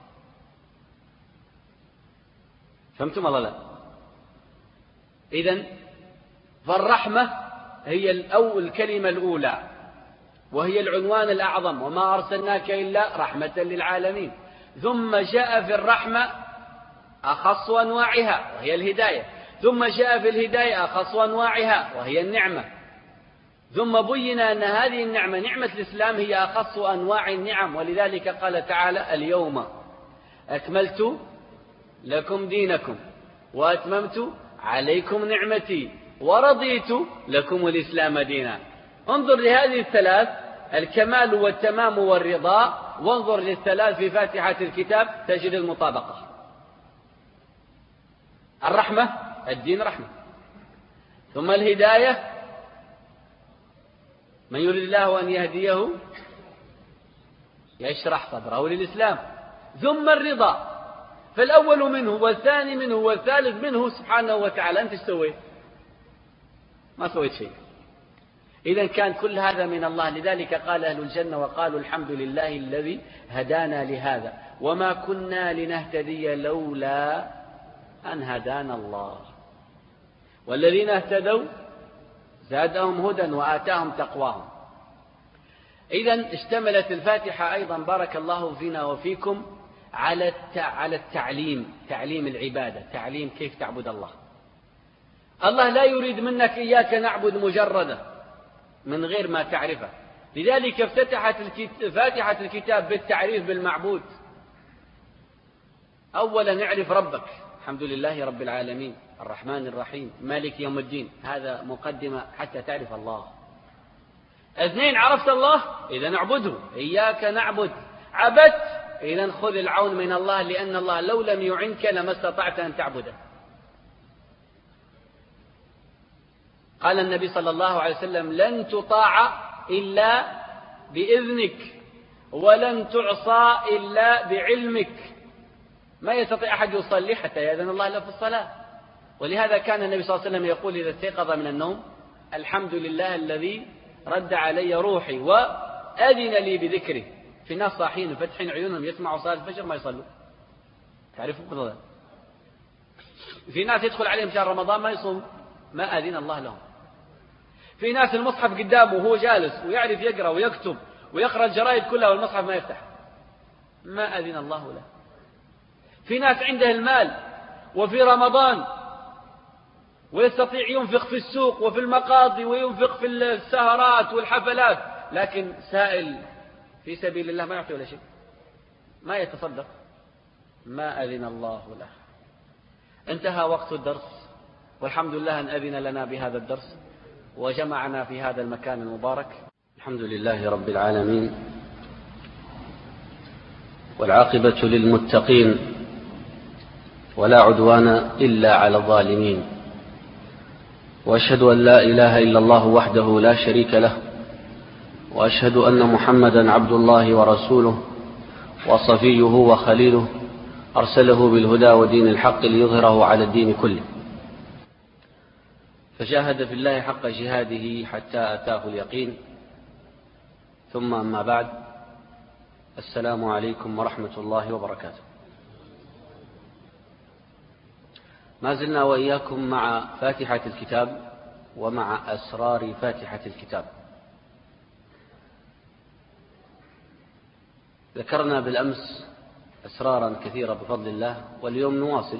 [SPEAKER 1] فهمتم ولا لا؟ إذن فالرحمة هي الأول الكلمة الأولى وهي العنوان الأعظم، وما أرسلناك إلا رحمة للعالمين. ثم جاء في الرحمة أخص أنواعها وهي الهداية. ثم جاء في الهداية أخص أنواعها وهي النعمة. ثم بين أن هذه النعمة نعمة الإسلام هي أخص أنواع النعم. ولذلك قال تعالى اليوم أكملت لكم دينكم وأتممت عليكم نعمتي ورضيت لكم الإسلام دينا. انظر لهذه الثلاث، الكمال والتمام والرضا، وانظر للثلاث في فاتحة الكتاب تجد المطابقة. الرحمة الدين رحمة. ثم الهداية من يريد الله أن يهديه يشرح صدره للإسلام. ثم الرضا فالأول منه والثاني منه والثالث منه سبحانه وتعالى. أنت سويت؟ ما سويت شيء. إذا كان كل هذا من الله. لذلك قال أهل الجنة وقالوا الحمد لله الذي هدانا لهذا وما كنا لنهتدي لولا أن هدانا الله. والذين اهتدوا زادهم هدى وآتاهم تقواهم. إذا اشتملت الفاتحة أيضا بارك الله فينا وفيكم على على التعليم، تعليم العبادة، تعليم كيف تعبد الله. الله لا يريد منك إياك نعبد مجردة من غير ما تعرفه. لذلك افتتحت فاتحة الكتاب بالتعريف بالمعبود. أولا نعرف ربك، الحمد لله رب العالمين الرحمن الرحيم مالك يوم الدين، هذا مقدمة حتى تعرف الله. اثنين عرفت الله إذا نعبده، إياك نعبد، عبدت إذا خذ العون من الله، لأن الله لو لم يعنك لما استطعت أن تعبده. قال النبي صلى الله عليه وسلم لن تطاع إلا بإذنك ولن تعصى إلا بعلمك. ما يستطيع أحد يصلي حتى يأذن الله له في الصلاة. ولهذا كان النبي صلى الله عليه وسلم يقول إذا استيقظ من النوم الحمد لله الذي رد علي روحي وأذن لي بذكره. في ناس صاحين وفتحين عيونهم يسمعوا صلاة الفجر ما يصلوا، تعرفوا كذا. في ناس يدخل عليهم شهر رمضان ما يصوم، ما أذن الله لهم. في ناس المصحف قدامه وهو جالس ويعرف يقرأ ويكتب ويقرأ الجرائد كلها والمصحف ما يفتح، ما أذن الله له. في ناس عنده المال وفي رمضان ويستطيع ينفق في السوق وفي المقاضي وينفق في السهرات والحفلات، لكن سائل في سبيل الله ما يعطي ولا شيء، ما يتصدق، ما أذن الله له. انتهى وقت الدرس، والحمد لله أن أذن لنا بهذا الدرس وجمعنا في هذا المكان المبارك. الحمد لله رب العالمين، والعاقبة للمتقين، ولا عدوان إلا على الظالمين. وأشهد أن لا إله إلا الله وحده لا شريك له، وأشهد أن محمدا عبد الله ورسوله وصفيه وخليله، أرسله بالهدى ودين الحق ليظهره على الدين كله، فجاهد في الله حق جهاده حتى أتاه اليقين. ثم أما بعد، السلام عليكم ورحمة الله وبركاته. ما زلنا وإياكم مع فاتحة الكتاب ومع أسرار فاتحة الكتاب. ذكرنا بالأمس أسرارا كثيرة بفضل الله، واليوم نواصل.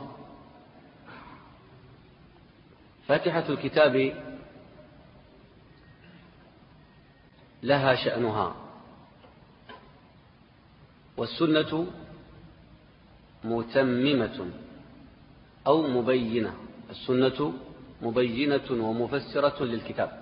[SPEAKER 1] فاتحة الكتاب لها شأنها، والسنة متممة أو مبينة. السنة مبينة ومفسرة للكتاب.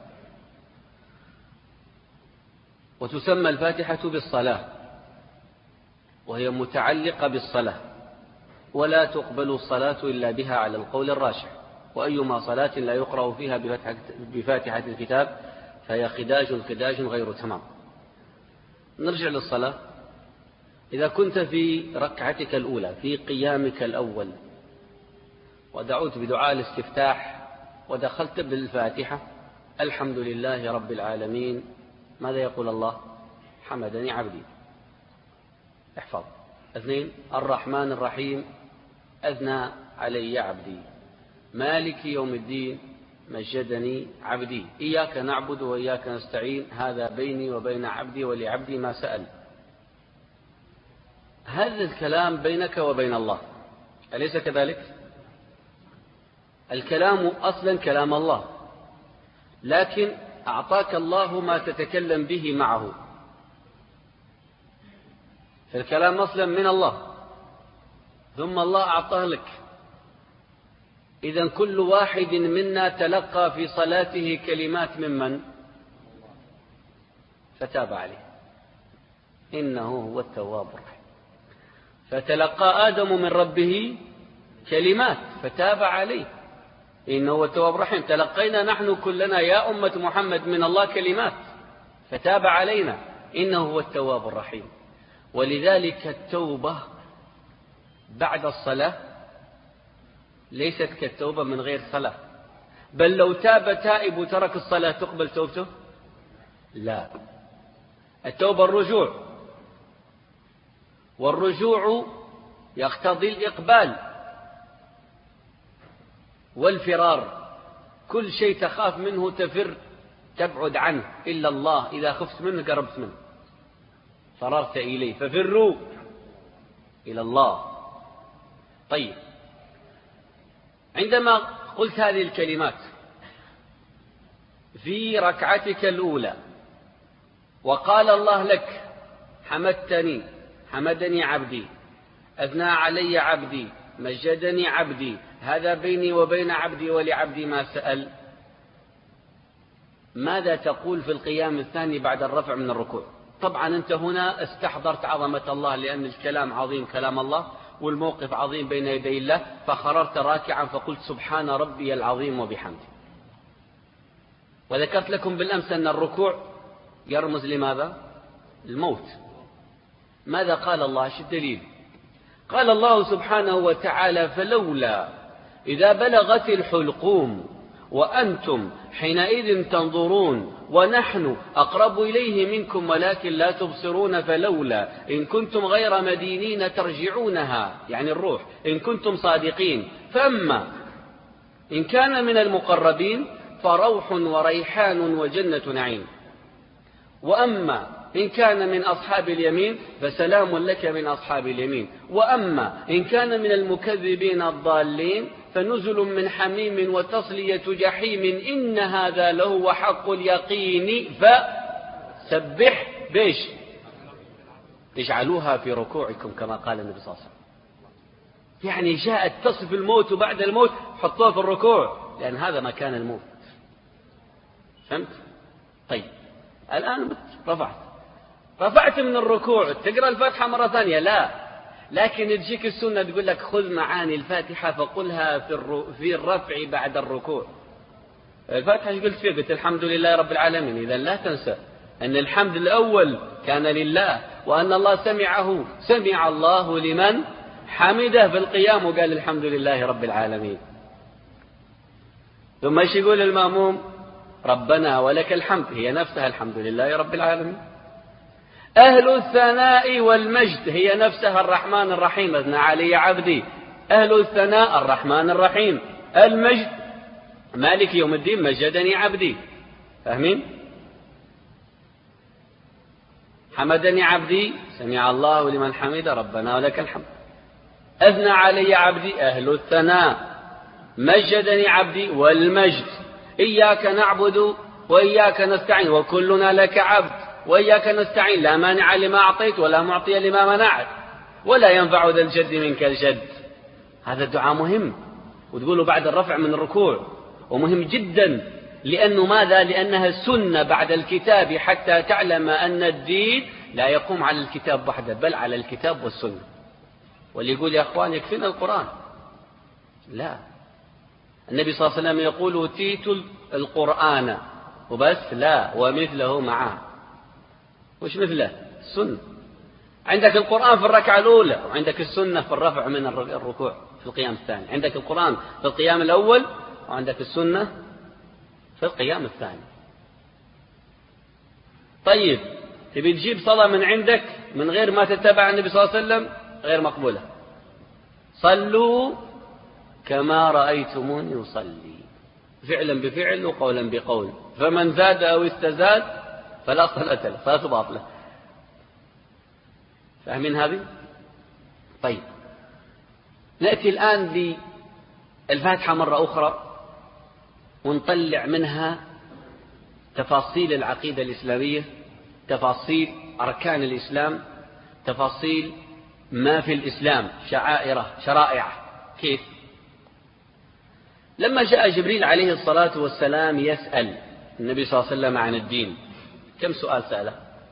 [SPEAKER 1] وتسمى الفاتحة بالصلاة، وهي متعلقة بالصلاة، ولا تقبل الصلاة إلا بها على القول الراجح. وأيما صلاة لا يقرأ فيها بفاتحة الكتاب فهي خداج خداج غير تمام. نرجع للصلاة. إذا كنت في ركعتك الأولى في قيامك الأول ودعوت بدعاء الاستفتاح ودخلت بالفاتحة الحمد لله رب العالمين، ماذا يقول الله؟ حمدني عبدي. احفظ. اثنين، الرحمن الرحيم أثنى علي عبدي. مالك يوم الدين مجدني عبدي. إياك نعبد وإياك نستعين، هذا بيني وبين عبدي ولعبدي ما سأل. هذا الكلام بينك وبين الله، أليس كذلك؟ الكلام أصلا كلام الله، لكن أعطاك الله ما تتكلم به معه. فالكلام أصلا من الله، ثم الله أعطاه لك. إذن كل واحد منا تلقى في صلاته كلمات ممن؟ فتاب عليه، إنه هو التواب الرحيم. فتلقى آدم من ربه كلمات فتاب عليه، إنه هو التواب الرحيم. تلقينا نحن كلنا يا أمة محمد من الله كلمات فتاب علينا، إنه هو التواب الرحيم. ولذلك التوبة بعد الصلاة ليست كالتوبة من غير صلاة، بل لو تاب تائب وترك الصلاة تقبل توبته؟ لا، التوبة الرجوع، والرجوع يقتضي الإقبال والفرار. كل شيء تخاف منه تفر تبعد عنه، إلا الله إذا خفت منه قربت منه فررت إليه، ففروا إلى الله. طيب، عندما قلت هذه الكلمات في ركعتك الأولى وقال الله لك حمدتني حمدني عبدي، أثنى علي عبدي، مجدني عبدي، هذا بيني وبين عبدي ولعبدي ما سأل، ماذا تقول في القيام الثاني بعد الرفع من الركوع؟ طبعا أنت هنا استحضرت عظمة الله، لأن الكلام عظيم كلام الله والموقف عظيم بين يدي الله، فخررت راكعا فقلت سبحان ربي العظيم وبحمده. وذكرت لكم بالأمس أن الركوع يرمز لماذا؟ الموت. ماذا قال الله؟ ايش الدليل؟ قال الله سبحانه وتعالى فلولا إذا بلغت الحلقوم وأنتم حينئذ تنظرون ونحن أقرب إليه منكم ولكن لا تبصرون، فلولا إن كنتم غير مدينين ترجعونها، يعني الروح إن كنتم صادقين. فأما إن كان من المقربين فروح وريحان وجنة نعيم، وأما إن كان من أصحاب اليمين فسلام لك من أصحاب اليمين، وأما إن كان من المكذبين الضالين فنزل من حميم وتصلية جحيم إن هذا لهو حق اليقين فسبح بيش اجعلوها في ركوعكم كما قال النبي صلى الله عليه وسلم. يعني جاءت تصف الموت وبعد الموت حطوها في الركوع، لأن هذا مكان الموت. فهمت؟ طيب، الآن رفعت رفعت من الركوع تقرأ الفاتحة مرة ثانية؟ لا، لكن تجيك السنة تقول لك خذ معاني الفاتحة فقلها في في الرفع بعد الركوع. الفاتحة ايش قلت فيه؟ قلت الحمد لله رب العالمين. إذا لا تنسى أن الحمد الأول كان لله، وأن الله سمعه سمع الله لمن حمده في القيام وقال الحمد لله رب العالمين. ثم ايش يقول المأموم؟ ربنا ولك الحمد، هي نفسها الحمد لله رب العالمين. أهل الثناء والمجد هي نفسها الرحمن الرحيم، أثنى علي عبدي. أهل الثناء الرحمن الرحيم، المجد مالك يوم الدين مجدني عبدي. فاهمين؟ حمدني عبدي سمع الله لمن حمد ربنا ولك الحمد. أثنى علي عبدي أهل الثناء، مجدني عبدي والمجد. إياك نعبد وإياك نستعين وكلنا لك عبد، وإياك نستعين لا مانع لما أعطيت ولا معطي لما منعت ولا ينفع ذا الجد منك الجد. هذا الدعاء مهم، وتقوله بعد الرفع من الركوع، ومهم جدا. لأنه ماذا؟ لأنها السنة بعد الكتاب، حتى تعلم أن الدين لا يقوم على الكتاب وحده بل على الكتاب والسنة. واللي يقول يا أخوان يكفينا القرآن، لا. النبي صلى الله عليه وسلم يقول أوتيت القرآن وبس، لا، ومثله معه. وش مثله؟ السنة. عندك القرآن في الركعة الأولى، وعندك السنة في الرفع من الركوع في القيام الثاني. عندك القرآن في القيام الأول، وعندك السنة في القيام الثاني. طيب، تبي تجيب صلاة من عندك من غير ما تتبع النبي صلى الله عليه وسلم، غير مقبولة. صلوا كما رأيتموني يصلي، فعلا بفعل وقولا بقول، فمن زاد أو استزاد فلا صلاة له، صلاة باطلة. فاهمين هذه؟ طيب، نأتي الآن للفاتحة مرة أخرى ونطلع منها تفاصيل العقيدة الإسلامية، تفاصيل أركان الإسلام، تفاصيل ما في الإسلام، شعائره شرائعه. كيف؟ لما جاء جبريل عليه الصلاة والسلام يسأل النبي صلى الله عليه وسلم عن الدين، كم سؤال سأله؟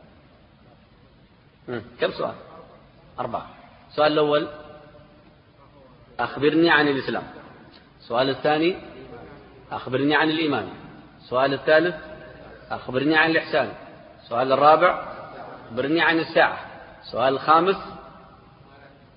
[SPEAKER 1] كم سؤال؟ أربعة. السؤال الأول أخبرني عن الإسلام. السؤال الثاني أخبرني عن الإيمان. السؤال الثالث أخبرني عن الإحسان. السؤال الرابع أخبرني عن الساعة. السؤال الخامس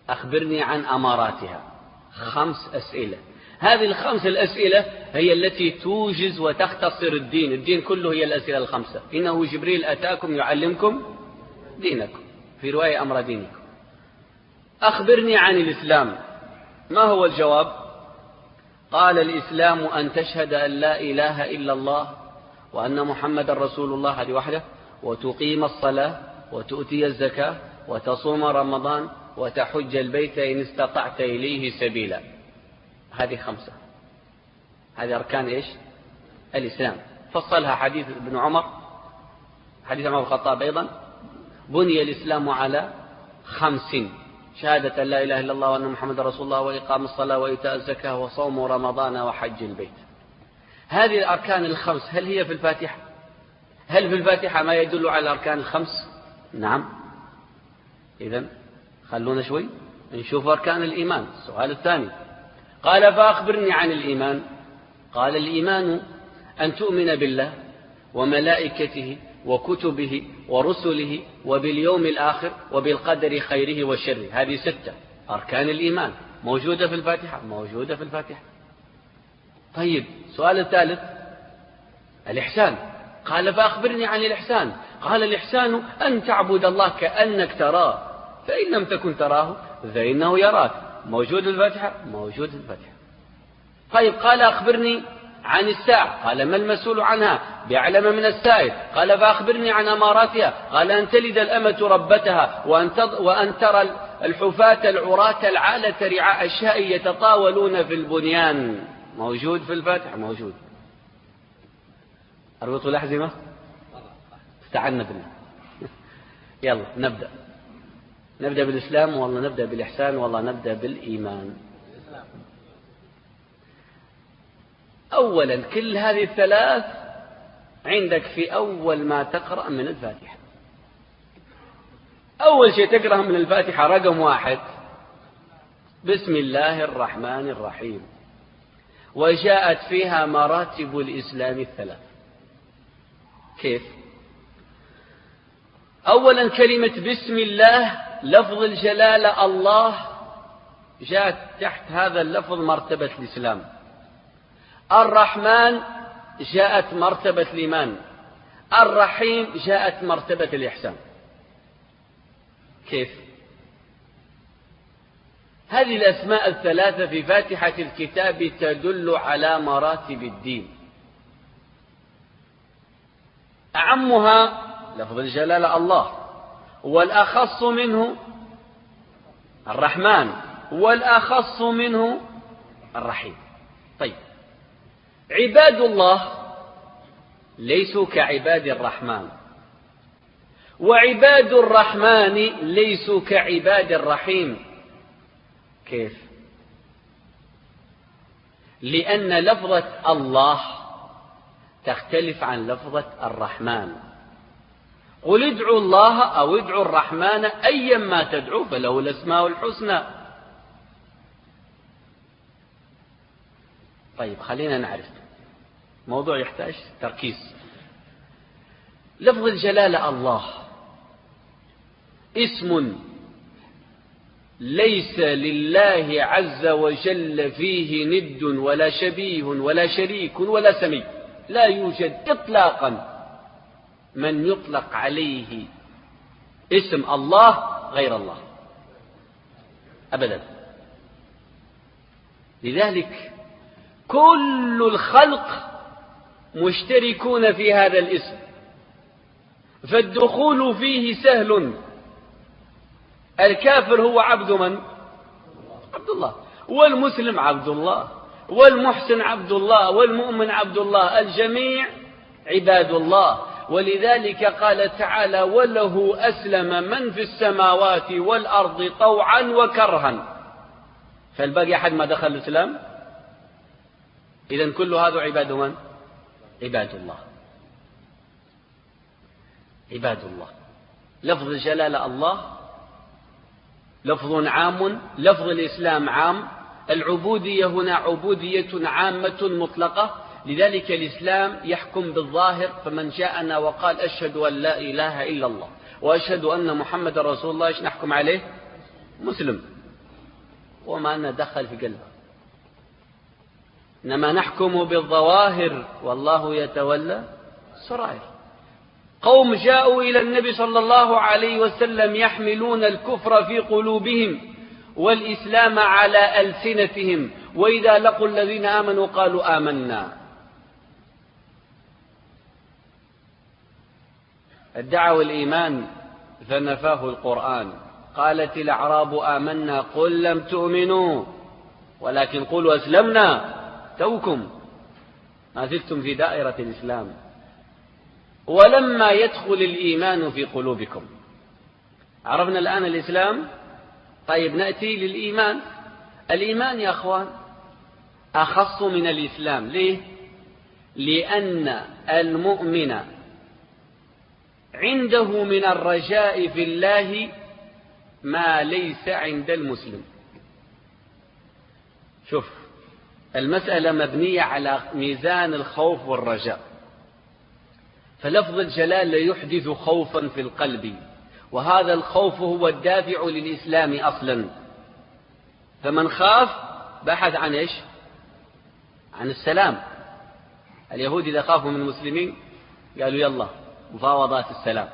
[SPEAKER 1] أخبرني عن أماراتها. خمس أسئلة. هذه الخمس الأسئلة هي التي توجز وتختصر الدين. الدين كله هي الأسئلة الخمسة. إنه جبريل أتاكم يعلمكم دينكم، في رواية أمر دينكم. أخبرني عن الإسلام. ما هو الجواب؟ قال الإسلام أن تشهد أن لا إله إلا الله وأن محمد رسول الله، هذه وحده، وتقيم الصلاة وتؤتي الزكاة وتصوم رمضان وتحج البيت إن استطعت إليه سبيلا. هذه خمسة. هذه أركان إيش؟ الإسلام. فصلها حديث ابن عمر، حديث عمر الخطاب أيضا: بني الإسلام على خمس: شهادة لا إله إلا الله وأن محمد رسول الله وإقام الصلاة وإيتاء الزكاة وصوم رمضان وحج البيت. هذه الأركان الخمس هل هي في الفاتحة؟ هل في الفاتحة ما يدل على الأركان الخمس؟ نعم. إذن خلونا شوي نشوف أركان الإيمان. السؤال الثاني قال: فأخبرني عن الإيمان. قال: الإيمان أن تؤمن بالله وملائكته وكتبه ورسله وباليوم الآخر وبالقدر خيره وشره. هذه ستة أركان الإيمان موجودة في الفاتحة، موجودة في الفاتحة. طيب، السؤال الثالث: الإحسان. قال: فأخبرني عن الإحسان. قال: الإحسان أن تعبد الله كأنك تراه، فإن لم تكن تراه فإنه يراك. موجود في الفاتحة، موجود في الفاتحة. طيب، قال: أخبرني عن الساعة. قال: ما المسؤول عنها بأعلم من السائل. قال: فأخبرني عن أماراتها. قال: أن تلد الأمة ربتها وأن ترى الحفاة العراة العالة رعاء الشاء يتطاولون في البنيان. موجود في الفاتحة، موجود. أربطوا الأحزمة، استعنا بالله. يلا نبدأ. نبدأ بالإسلام، والله نبدأ بالإحسان، والله نبدأ بالإيمان. أولا، كل هذه الثلاث عندك في أول ما تقرأ من الفاتحة. أول شيء تقرأ من الفاتحة رقم واحد: بسم الله الرحمن الرحيم. وجاءت فيها مراتب الإسلام الثلاث. كيف؟ أولا، كلمة بسم الله لفظ الجلالة الله، جاءت تحت هذا اللفظ مرتبة الإسلام. الرحمن جاءت مرتبة الإيمان. الرحيم جاءت مرتبة الإحسان. كيف؟ هذه الأسماء الثلاثة في فاتحة الكتاب تدل على مراتب الدين. أعمها لفظ الجلالة الله، والأخص منه الرحمن، والأخص منه الرحيم. طيب، عباد الله ليسوا كعباد الرحمن، وعباد الرحمن ليسوا كعباد الرحيم. كيف؟ لأن لفظة الله تختلف عن لفظة الرحمن. قل ادعوا الله أو ادعوا الرحمن أيما تدعوا فله الأسماء الحسنى. طيب، خلينا نعرف، موضوع يحتاج تركيز. لفظ الجلالة الله اسم ليس لله عز وجل فيه ند ولا شبيه ولا شريك ولا سمي. لا يوجد إطلاقا من يطلق عليه اسم الله غير الله أبدا. لذلك كل الخلق مشتركون في هذا الاسم، فالدخول فيه سهل. الكافر هو عبد من؟ عبد الله. والمسلم عبد الله، والمحسن عبد الله، والمؤمن عبد الله، الجميع عباد الله. ولذلك قال تعالى: وله أسلم من في السماوات والأرض طوعا وكرها. فالباقي أحد ما دخل الإسلام. إذن كل هذا عباد من؟ عباد الله، عباد الله. لفظ الجلالة الله لفظ عام، لفظ الإسلام عام. العبودية هنا عبودية عامة مطلقة. لذلك الإسلام يحكم بالظاهر، فمن جاءنا وقال أشهد أن لا إله إلا الله وأشهد أن محمد رسول الله، إيش نحكم عليه؟ مسلم. وما أنه دخل في قلبه. إنما نحكم بالظواهر والله يتولى السرائر. قوم جاءوا إلى النبي صلى الله عليه وسلم يحملون الكفر في قلوبهم والإسلام على ألسنتهم، وإذا لقوا الذين آمنوا قالوا آمنا. ادعوا الإيمان فنفاه القرآن. قالت الأعراب آمنا قل لم تؤمنوا ولكن قولوا أسلمنا توكم ما زلتم في دائرة الإسلام ولما يدخل الإيمان في قلوبكم. عرفنا الآن الإسلام. طيب نأتي للإيمان. الإيمان يا أخوان أخص من الإسلام. ليه؟ لأن المؤمن عنده من الرجاء في الله ما ليس عند المسلم. شوف، المسألة مبنية على ميزان الخوف والرجاء، فلفظ الجلالة يحدث خوفا في القلب، وهذا الخوف هو الدافع للإسلام أصلا. فمن خاف بحث عن إيش؟ عن السلام. اليهود إذا خافوا من المسلمين قالوا يلا مفاوضات السلام،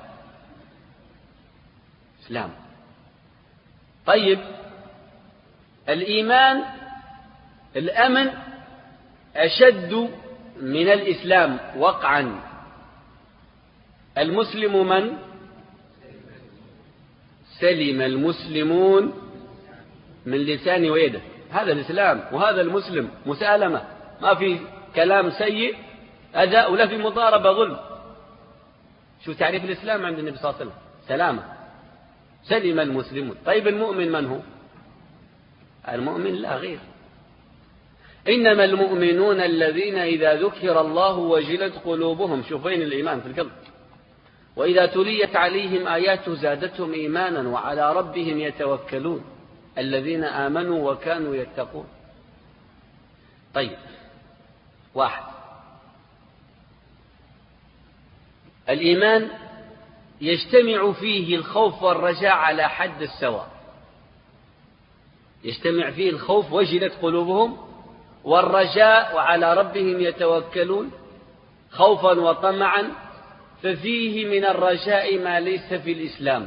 [SPEAKER 1] إسلام. طيب الإيمان الأمن أشد من الإسلام وقعا. المسلم من سلم المسلمون من لسان ويده، هذا الإسلام. وهذا المسلم مسالمة، ما في كلام سيء أداء ولا في مضاربة ظلم. شو تعريف الإسلام عند النبي صلى الله عليه وسلم؟ سلامة، سلم المسلمون. طيب المؤمن من هو؟ المؤمن لا غير. إنما المؤمنون الذين إذا ذكر الله وجلت قلوبهم. شوفين الإيمان في القلب. وإذا تليت عليهم آياته زادتهم إيمانا وعلى ربهم يتوكلون الذين آمنوا وكانوا يتقون. طيب واحد، الإيمان يجتمع فيه الخوف والرجاء على حد السواء. يجتمع فيه الخوف وجلت قلوبهم، والرجاء وعلى ربهم يتوكلون خوفا وطمعا، ففيه من الرجاء ما ليس في الإسلام.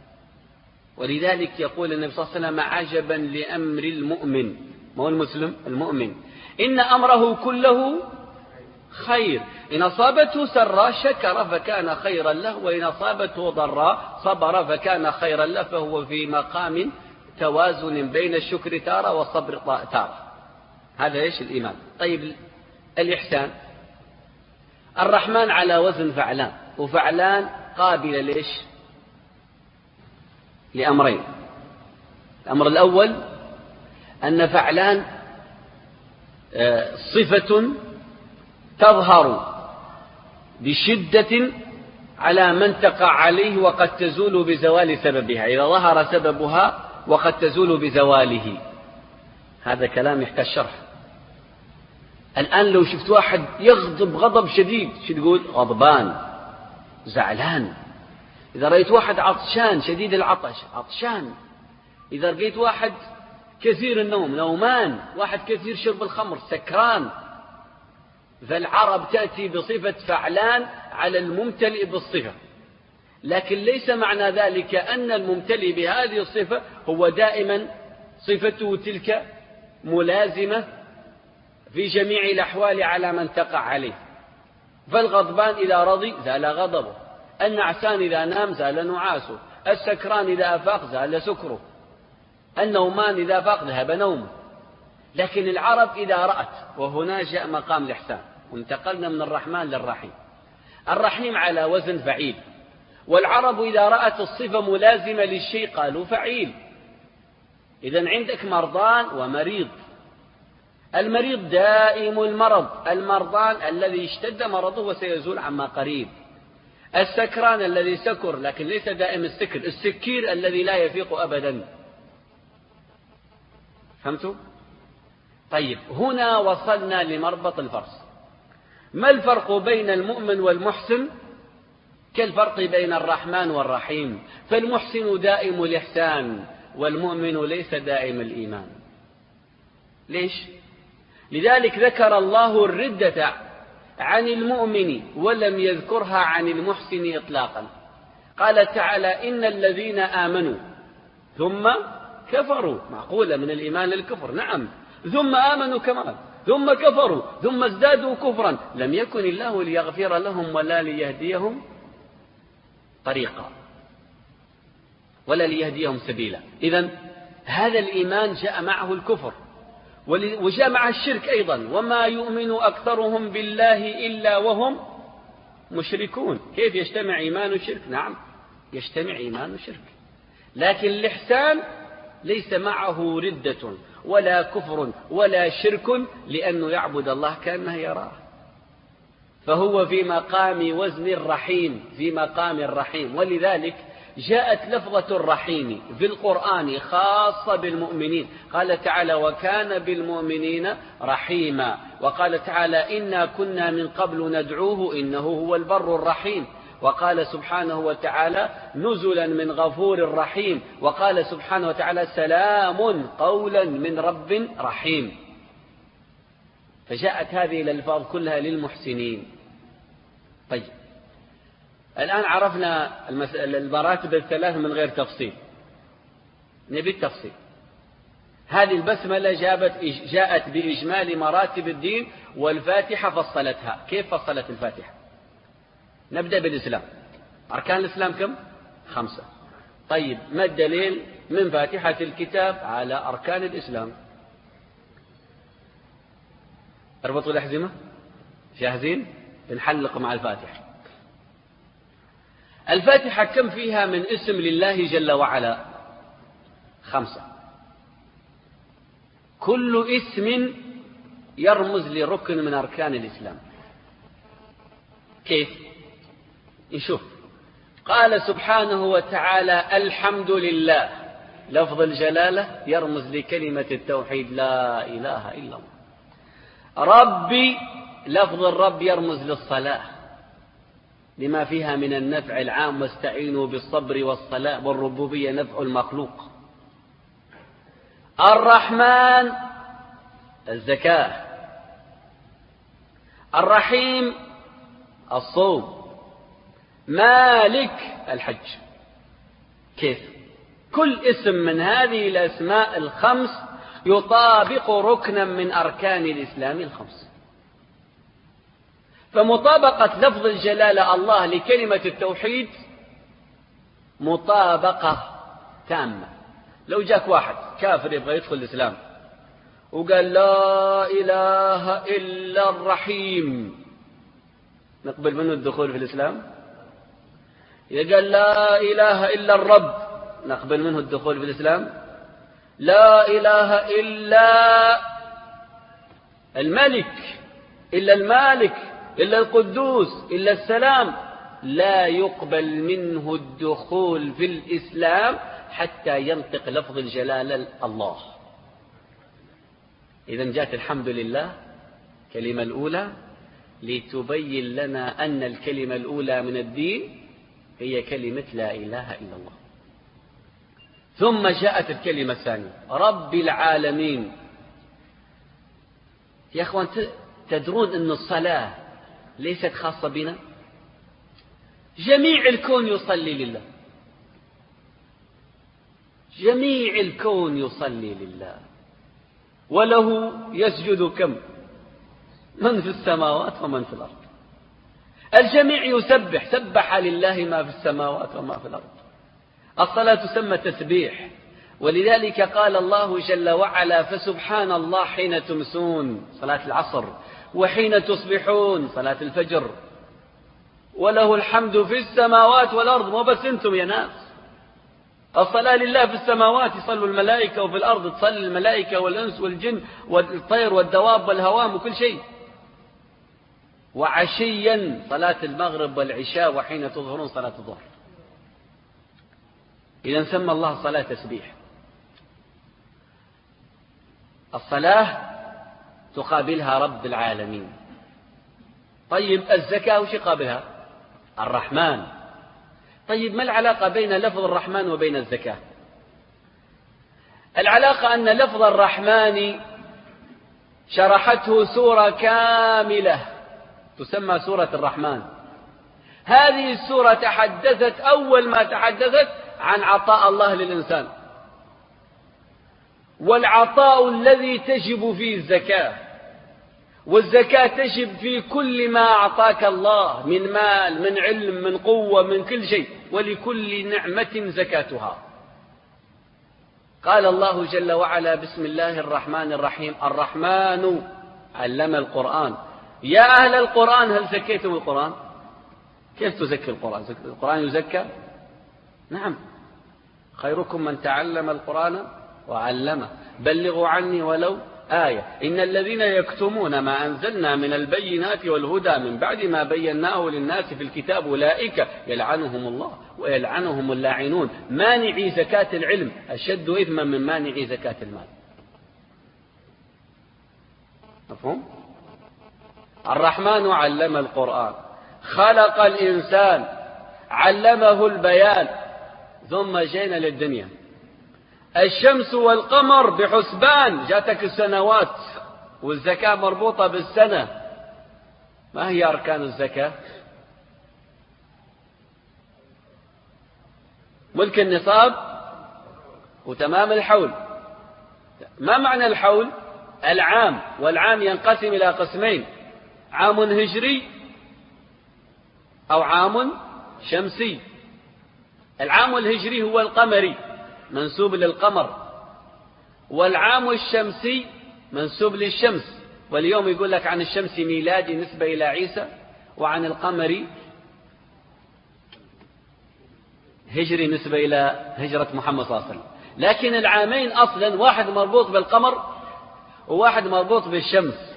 [SPEAKER 1] ولذلك يقول النبي صلى الله عليه وسلم عجبا لأمر المؤمن. ما هو المسلم؟ المؤمن. إن أمره كله خير، إن أصابته سراء شكر فكان خيرا له، وإن أصابته ضراء صبر فكان خيرا له، فهو في مقام توازن بين الشكر تارة والصبر تارة. هذا إيش الإيمان. طيب الإحسان، الرحمن على وزن فعلان، وفعلان قابل ليش؟ لأمرين. الأمر الأول أن فعلان صفة تظهر بشدة على من تقع عليه وقد تزول بزوال سببها، إذا ظهر سببها وقد تزول بزواله. هذا كلام يحتاج شرح. الآن لو شفت واحد يغضب غضب شديد شو تقول؟ غضبان، زعلان. إذا رأيت واحد عطشان شديد العطش عطشان. إذا رأيت واحد كثير النوم نومان، واحد كثير شرب الخمر سكران. فالعرب تأتي بصفة فعلان على الممتلئ بالصفة، لكن ليس معنى ذلك أن الممتلئ بهذه الصفة هو دائما صفته تلك ملازمة في جميع الأحوال على من تقع عليه. فالغضبان إذا رضي زال غضبه، النعسان إذا نام زال نعاسه، السكران إذا أفاق زال سكره، النومان إذا فاق ذهب نومه. لكن العرب إذا رأت، وهنا جاء مقام الإحسان، وانتقلنا من الرحمن للرحيم. الرحيم على وزن فعيل، والعرب إذا رأت الصفة ملازمة للشيء قالوا فعيل. إذن عندك مرضان ومريض. المريض دائم المرض، المرضان الذي اشتد مرضه وسيزول عما قريب. السكران الذي سكر لكن ليس دائم السكر، السكير الذي لا يفيق أبدا. فهمتوا؟ طيب هنا وصلنا لمربط الفرس. ما الفرق بين المؤمن والمحسن؟ كالفرق بين الرحمن والرحيم. فالمحسن دائم الإحسان، والمؤمن ليس دائم الإيمان. ليش؟ لذلك ذكر الله الردة عن المؤمن ولم يذكرها عن المحسن إطلاقا. قال تعالى إن الذين آمنوا ثم كفروا، معقولة من الإيمان للكفر، نعم، ثم آمنوا كمان ثم كفروا ثم ازدادوا كفرا لم يكن الله ليغفر لهم ولا ليهديهم طريقا ولا ليهديهم سبيلا. إذن هذا الإيمان جاء معه الكفر وجاء مع الشرك أيضا، وما يؤمن أكثرهم بالله إلا وهم مشركون. كيف يجتمع إيمان وشرك؟ نعم يجتمع إيمان وشرك، لكن الإحسان ليس معه ردة ولا كفر ولا شرك، لأنه يعبد الله كأنه يراه، فهو في مقام وزن الرحيم، في مقام الرحيم. ولذلك جاءت لفظة الرحيم في القرآن خاصة بالمؤمنين، قال تعالى وكان بالمؤمنين رحيما، وقال تعالى إنا كنا من قبل ندعوه إنه هو البر الرحيم، وقال سبحانه وتعالى نزلا من غفور رحيم، وقال سبحانه وتعالى سلام قولا من رب رحيم. فجاءت هذه الألفاظ كلها للمحسنين. طيب الآن عرفنا المراتب الثلاث من غير تفصيل، نبي التفصيل. هذه البسملة جاءت جاءت بإجمال مراتب الدين، والفاتحة فصلتها. كيف فصلت الفاتحة؟ نبدأ بالإسلام. أركان الإسلام كم؟ خمسة. طيب ما الدليل من فاتحة الكتاب على أركان الإسلام؟ اربطوا الأحزمة، جاهزين؟ بنحلق مع الفاتحة. الفاتحة كم فيها من اسم لله جل وعلا؟ خمسة. كل اسم يرمز لركن من أركان الإسلام. كيف؟ نشوف. قال سبحانه وتعالى الحمد لله، لفظ الجلالة يرمز لكلمة التوحيد لا إله إلا الله. ربي، لفظ الرب يرمز للصلاة لما فيها من النفع العام، واستعينوا بالصبر والصلاة، والربوبية نفع المخلوق. الرحمن الزكاة، الرحيم الصوم، مالك الحج. كيف؟ كل اسم من هذه الأسماء الخمس يطابق ركنا من أركان الإسلام الخمس. فمطابقة لفظ الجلالة الله لكلمة التوحيد مطابقة تامة. لو جاك واحد كافر يبغى يدخل الإسلام وقال لا إله إلا الرحيم، نقبل منه الدخول في الإسلام؟ إذا قال لا إله إلا الرب، نقبل منه الدخول في الإسلام؟ لا إله إلا الملك، إلا المالك، إلا القدوس، إلا السلام، لا يقبل منه الدخول في الإسلام حتى ينطق لفظ الجلالة الله. إذن جاءت الحمد لله كلمة الأولى لتبين لنا أن الكلمة الأولى من الدين هي كلمة لا إله إلا الله. ثم جاءت الكلمة الثانية رب العالمين. يا أخوان تدرون أن الصلاة ليست خاصة بنا؟ جميع الكون يصلي لله، جميع الكون يصلي لله، وله يسجد كم؟ من في السماوات ومن في الأرض. الجميع يسبح، سبح لله ما في السماوات وما في الأرض. الصلاة تسمى تسبيح، ولذلك قال الله جل وعلا فسبحان الله حين تمسون، صلاة العصر، وحين تصبحون، صلاة الفجر، وله الحمد في السماوات والأرض. مو بس أنتم يا ناس، الصلاة لله في السماوات يصلوا الملائكة، وفي الأرض تصلي الملائكة والأنس والجن والطير والدواب والهوام وكل شيء. وعشيا صلاة المغرب والعشاء، وحين تظهرون صلاة الظهر. إذا سمى الله صلاة تسبيح. الصلاة تقابلها رب العالمين. طيب الزكاة وش يقابلها؟ الرحمن. طيب ما العلاقة بين لفظ الرحمن وبين الزكاة؟ العلاقة أن لفظ الرحمن شرحته سورة كاملة تسمى سورة الرحمن. هذه السورة تحدثت أول ما تحدثت عن عطاء الله للإنسان، والعطاء الذي تجب فيه الزكاة، والزكاة تجب في كل ما أعطاك الله من مال، من علم، من قوة، من كل شيء، ولكل نعمة زكاتها. قال الله جل وعلا: بسم الله الرحمن الرحيم. الرحمن علم القرآن. يا أهل القرآن هل زكيتم القرآن؟ كيف تزكي القرآن؟ القرآن يزكى؟ نعم، خيركم من تعلم القرآن وعلمه. بلغوا عني ولو آية. إن الذين يكتمون ما أنزلنا من البينات والهدى من بعد ما بيناه للناس في الكتاب أولئك يلعنهم الله ويلعنهم اللاعنون. مانعي زكاة العلم أشد إثما من مانعي زكاة المال. مفهوم؟ الرحمن علم القرآن، خلق الإنسان، علمه البيان. ثم جينا للدنيا. الشمس والقمر بحسبان، جاتك السنوات، والزكاة مربوطة بالسنة. ما هي أركان الزكاة؟ ملك النصاب وتمام الحول. ما معنى الحول؟ العام، والعام ينقسم إلى قسمين: عام هجري أو عام شمسي. العام الهجري هو القمري منسوب للقمر، والعام الشمسي منسوب للشمس. واليوم يقول لك عن الشمس ميلادي نسبة إلى عيسى، وعن القمر هجري نسبة إلى هجرة محمد صلى الله عليه وسلم. لكن العامين أصلا واحد مربوط بالقمر وواحد مربوط بالشمس.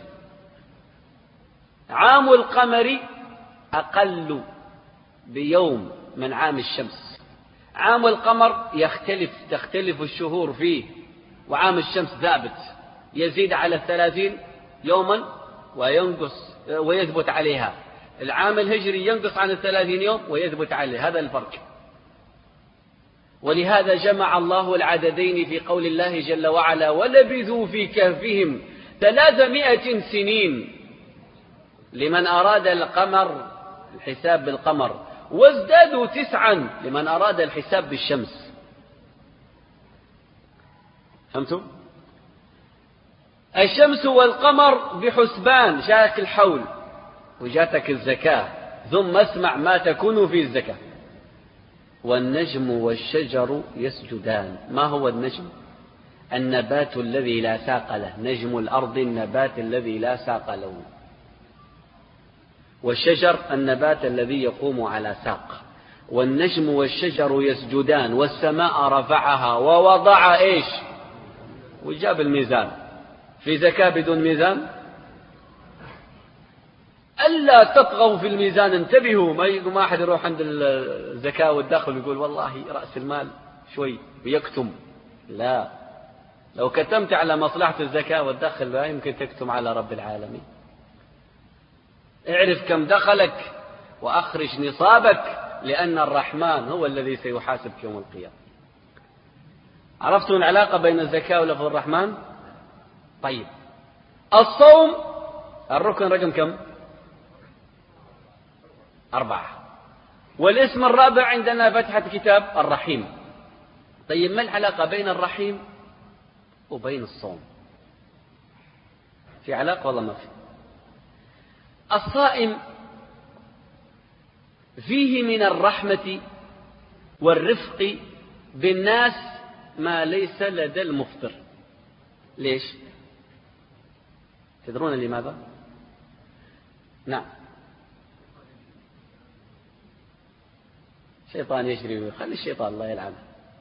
[SPEAKER 1] عام القمر أقل بيوم من عام الشمس. عام القمر يختلف تختلف الشهور فيه، وعام الشمس ثابت يزيد على الثلاثين يوما وينقص ويثبت عليها. العام الهجري ينقص عن الثلاثين يوم ويثبت عليه. هذا الفرق. ولهذا جمع الله العددين في قول الله جل وعلا: ولبثوا في كهفهم ثلاثمائة سنين، لمن أراد القمر الحساب بالقمر، وازدادوا تسعا لمن أراد الحساب بالشمس. فهمتم؟ الشمس والقمر بحسبان، جاءك الحول وجاتك الزكاة. ثم اسمع ما تكون في الزكاة: والنجم والشجر يسجدان. ما هو النجم؟ النبات الذي لا ساق له، نجم الأرض النبات الذي لا ساق له. والشجر النبات الذي يقوم على ساق. والنجم والشجر يسجدان، والسماء رفعها ووضع إيش؟ وجاب الميزان. في زكاة بدون ميزان؟ ألا تطغوا في الميزان. انتبهوا، ما يقوم أحد يروح عند الزكاة والدخل ويقول والله رأس المال شوي ويكتم. لا، لو كتمت على مصلحة الزكاة والدخل لا يمكن تكتم على رب العالمين. اعرف كم دخلك وأخرج نصابك، لأن الرحمن هو الذي سيحاسبك يوم القيامة. عرفتم العلاقة بين الزكاة ولفظ الرحمن؟ طيب، الصوم الركن رقم كم؟ أربعة. والاسم الرابع عندنا فتحة كتاب الرحيم. طيب، ما العلاقة بين الرحيم وبين الصوم؟ في علاقة والله ما في؟ الصائم فيه من الرحمة والرفق بالناس ما ليس لدى المفطر. ليش؟ تدرون لماذا؟ نعم، شيطان يجري. خلي الشيطان الله يلعنه.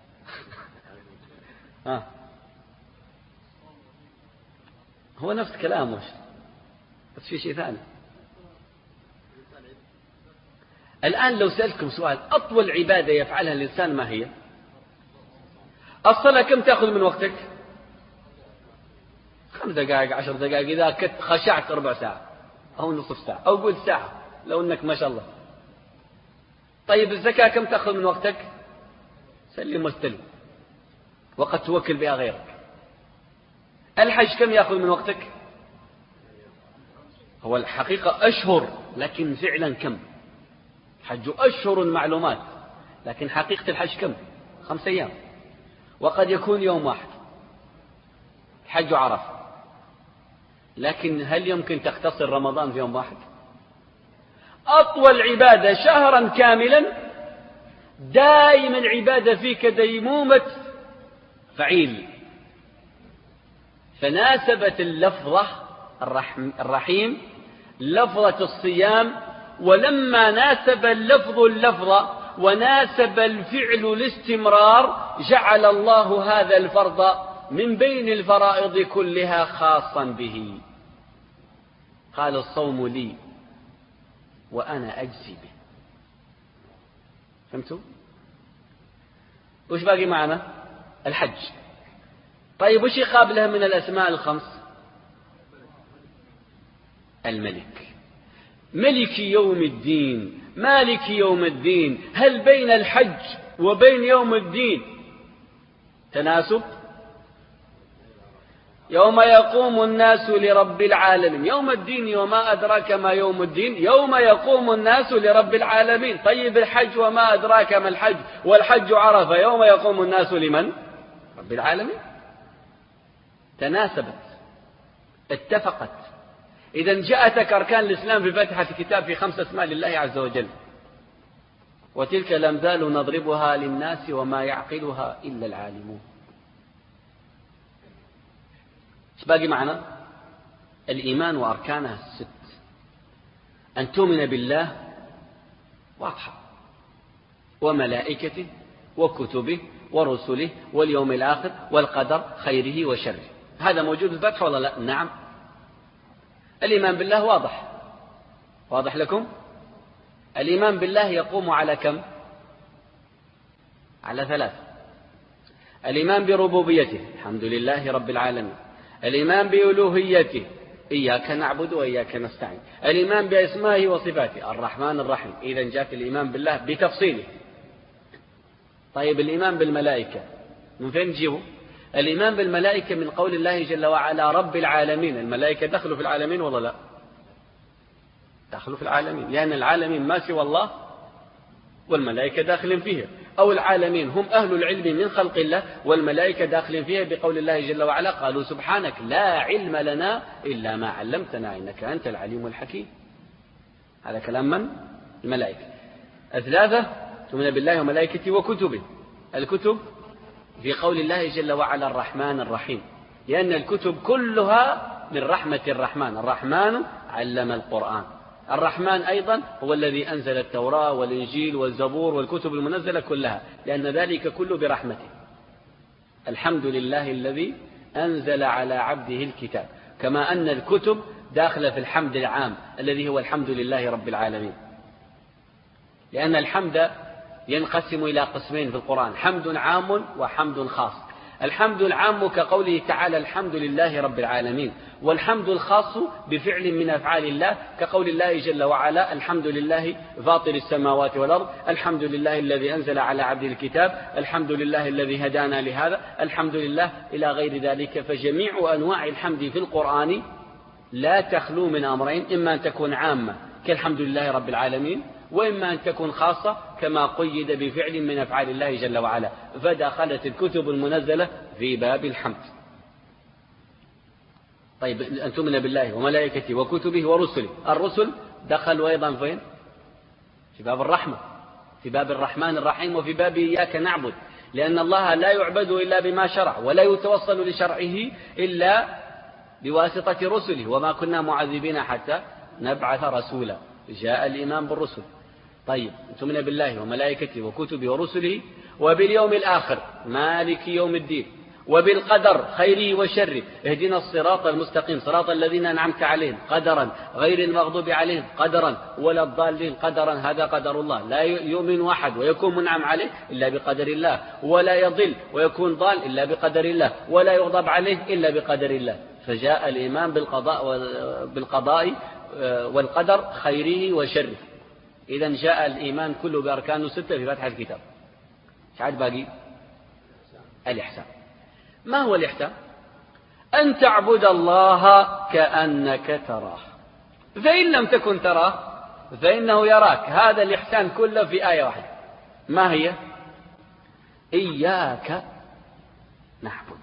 [SPEAKER 1] آه. هو نفس كلامه بس في شيء ثاني. الآن لو سألتكم سؤال: أطول عبادة يفعلها الإنسان ما هي؟ الصلاة كم تأخذ من وقتك؟ خمس دقائق، عشر دقائق، إذا كنت خشعت ربع ساعة أو نصف ساعة أو قلت ساعة لو أنك ما شاء الله. طيب، الزكاة كم تأخذ من وقتك؟ سلم واستلم، وقد توكل بها غيرك. الحج كم يأخذ من وقتك؟ هو الحقيقة أشهر، لكن فعلا كم؟ حج أشهر معلومات، لكن حقيقة الحج كم؟ خمس أيام، وقد يكون يوم واحد الحج عرفة. لكن هل يمكن تختصر رمضان في يوم واحد؟ أطول عبادة شهرا كاملا، دائما العبادة فيك ديمومة فعيل. فناسبت اللفظة الرحيم لفظة الصيام، ولما ناسب اللفظ اللفظة وناسب الفعل الاستمرار، جعل الله هذا الفرض من بين الفرائض كلها خاصا به. قال الصوم لي وأنا أجزي به. فهمتوا؟ وش باقي معنا؟ الحج. طيب وش يقابلها من الأسماء الخمس؟ الملك، ملك يوم الدين، مالك يوم الدين. هل بين الحج وبين يوم الدين تناسب؟ يوم يقوم الناس لرب العالمين. يوم الدين وما أدراك ما يوم الدين؟ يوم يقوم الناس لرب العالمين. طيب الحج وما أدراك ما الحج؟ والحج عرفة. يوم يقوم الناس لمن؟ رب العالمين. تناسبت، اتفقت. إذا جاءتك أركان الإسلام في فاتحة الكتاب في خمس أسماء لله عز وجل، وتلك الأمثال نضربها للناس وما يعقلها إلا العالمون. ايش باقي معنا؟ الإيمان وأركانه الست. أن تؤمن بالله واضحة، وملائكته وكتبه ورسله واليوم الآخر والقدر خيره وشره. هذا موجود في الفتح ولا لا؟ نعم. الإيمان بالله واضح، واضح لكم؟ الإيمان بالله يقوم على كم؟ على ثلاث. الإيمان بربوبيته، الحمد لله رب العالمين. الإيمان بألوهيته، إياك نعبد وإياك نستعين. الإيمان بأسمائه وصفاته، الرحمن الرحيم. إذا جاءت الإيمان بالله بتفصيله. طيب الإيمان بالملائكة من فين نجيبه؟ الإيمان بالملائكة من قول الله جل وعلا رب العالمين. الملائكة دخلوا في العالمين ولا لا؟ دخلوا في العالمين، لأن العالمين ما سوى الله والملائكة داخلين فيها، أو العالمين هم أهل العلم من خلق الله والملائكة داخلين فيها بقول الله جل وعلا قالوا سبحانك لا علم لنا إلا ما علمتنا إنك أنت العليم الحكيم. هذا كلام من؟ الملائكة. الثلاثة تؤمن بالله وملائكته وكتبه. الكتب في قول الله جل وعلا الرحمن الرحيم، لأن الكتب كلها من رحمة الرحمن. الرحمن علم القرآن. الرحمن أيضا هو الذي أنزل التوراة والإنجيل والزبور والكتب المنزلة كلها، لأن ذلك كله برحمته. الحمد لله الذي أنزل على عبده الكتاب، كما أن الكتب داخلة في الحمد العام الذي هو الحمد لله رب العالمين. لأن الحمد ينقسم إلى قسمين في القرآن، حمد عام وحمد خاص. الحمد العام كقوله تعالى الحمد لله رب العالمين، والحمد الخاص بفعل من أفعال الله كقول الله جل وعلا الحمد لله فاطر السماوات والأرض، الحمد لله الذي أنزل على عبده الكتاب، الحمد لله الذي هدانا لهذا، الحمد لله إلى غير ذلك. فجميع أنواع الحمد في القرآن لا تخلو من أمرين، إما أن تكون عامة كالحمد لله رب العالمين، وإما أن تكون خاصة كما قيد بفعل من أفعال الله جل وعلا. فدخلت الكتب المنزلة في باب الحمد. طيب أن تؤمن بالله وملائكته وكتبه ورسله. الرسل دخلوا أيضا فين؟ في باب الرحمة، في باب الرحمن الرحيم، وفي باب إياك نعبد، لأن الله لا يعبد إلا بما شرع، ولا يتوصل لشرعه إلا بواسطة رسله، وما كنا معذبين حتى نبعث رسولا. جاء الإيمان بالرسل. طيب تؤمن بالله وملائكته وكتبه ورسله وباليوم الآخر مالك يوم الدين، وبالقدر خيره وشره. اهدنا الصراط المستقيم صراط الذين أنعمت عليهم قدرا غير المغضوب عليهم قدرا ولا الضالين قدرا. هذا قدر الله. لا يؤمن أحد ويكون منعم عليه إلا بقدر الله، ولا يضل ويكون ضال إلا بقدر الله، ولا يغضب عليه إلا بقدر الله. فجاء الإيمان بالقضاء بالقضاء والقدر خيره وشره. إذا جاء الإيمان كله بأركانه ستة في فتح الكتاب. شعاد باقي الإحسان. ما هو الإحسان؟ أن تعبد الله كأنك تراه. فإن لم تكن تراه فإنه يراك. هذا الإحسان كله في آية واحدة. ما هي؟ إياك نعبد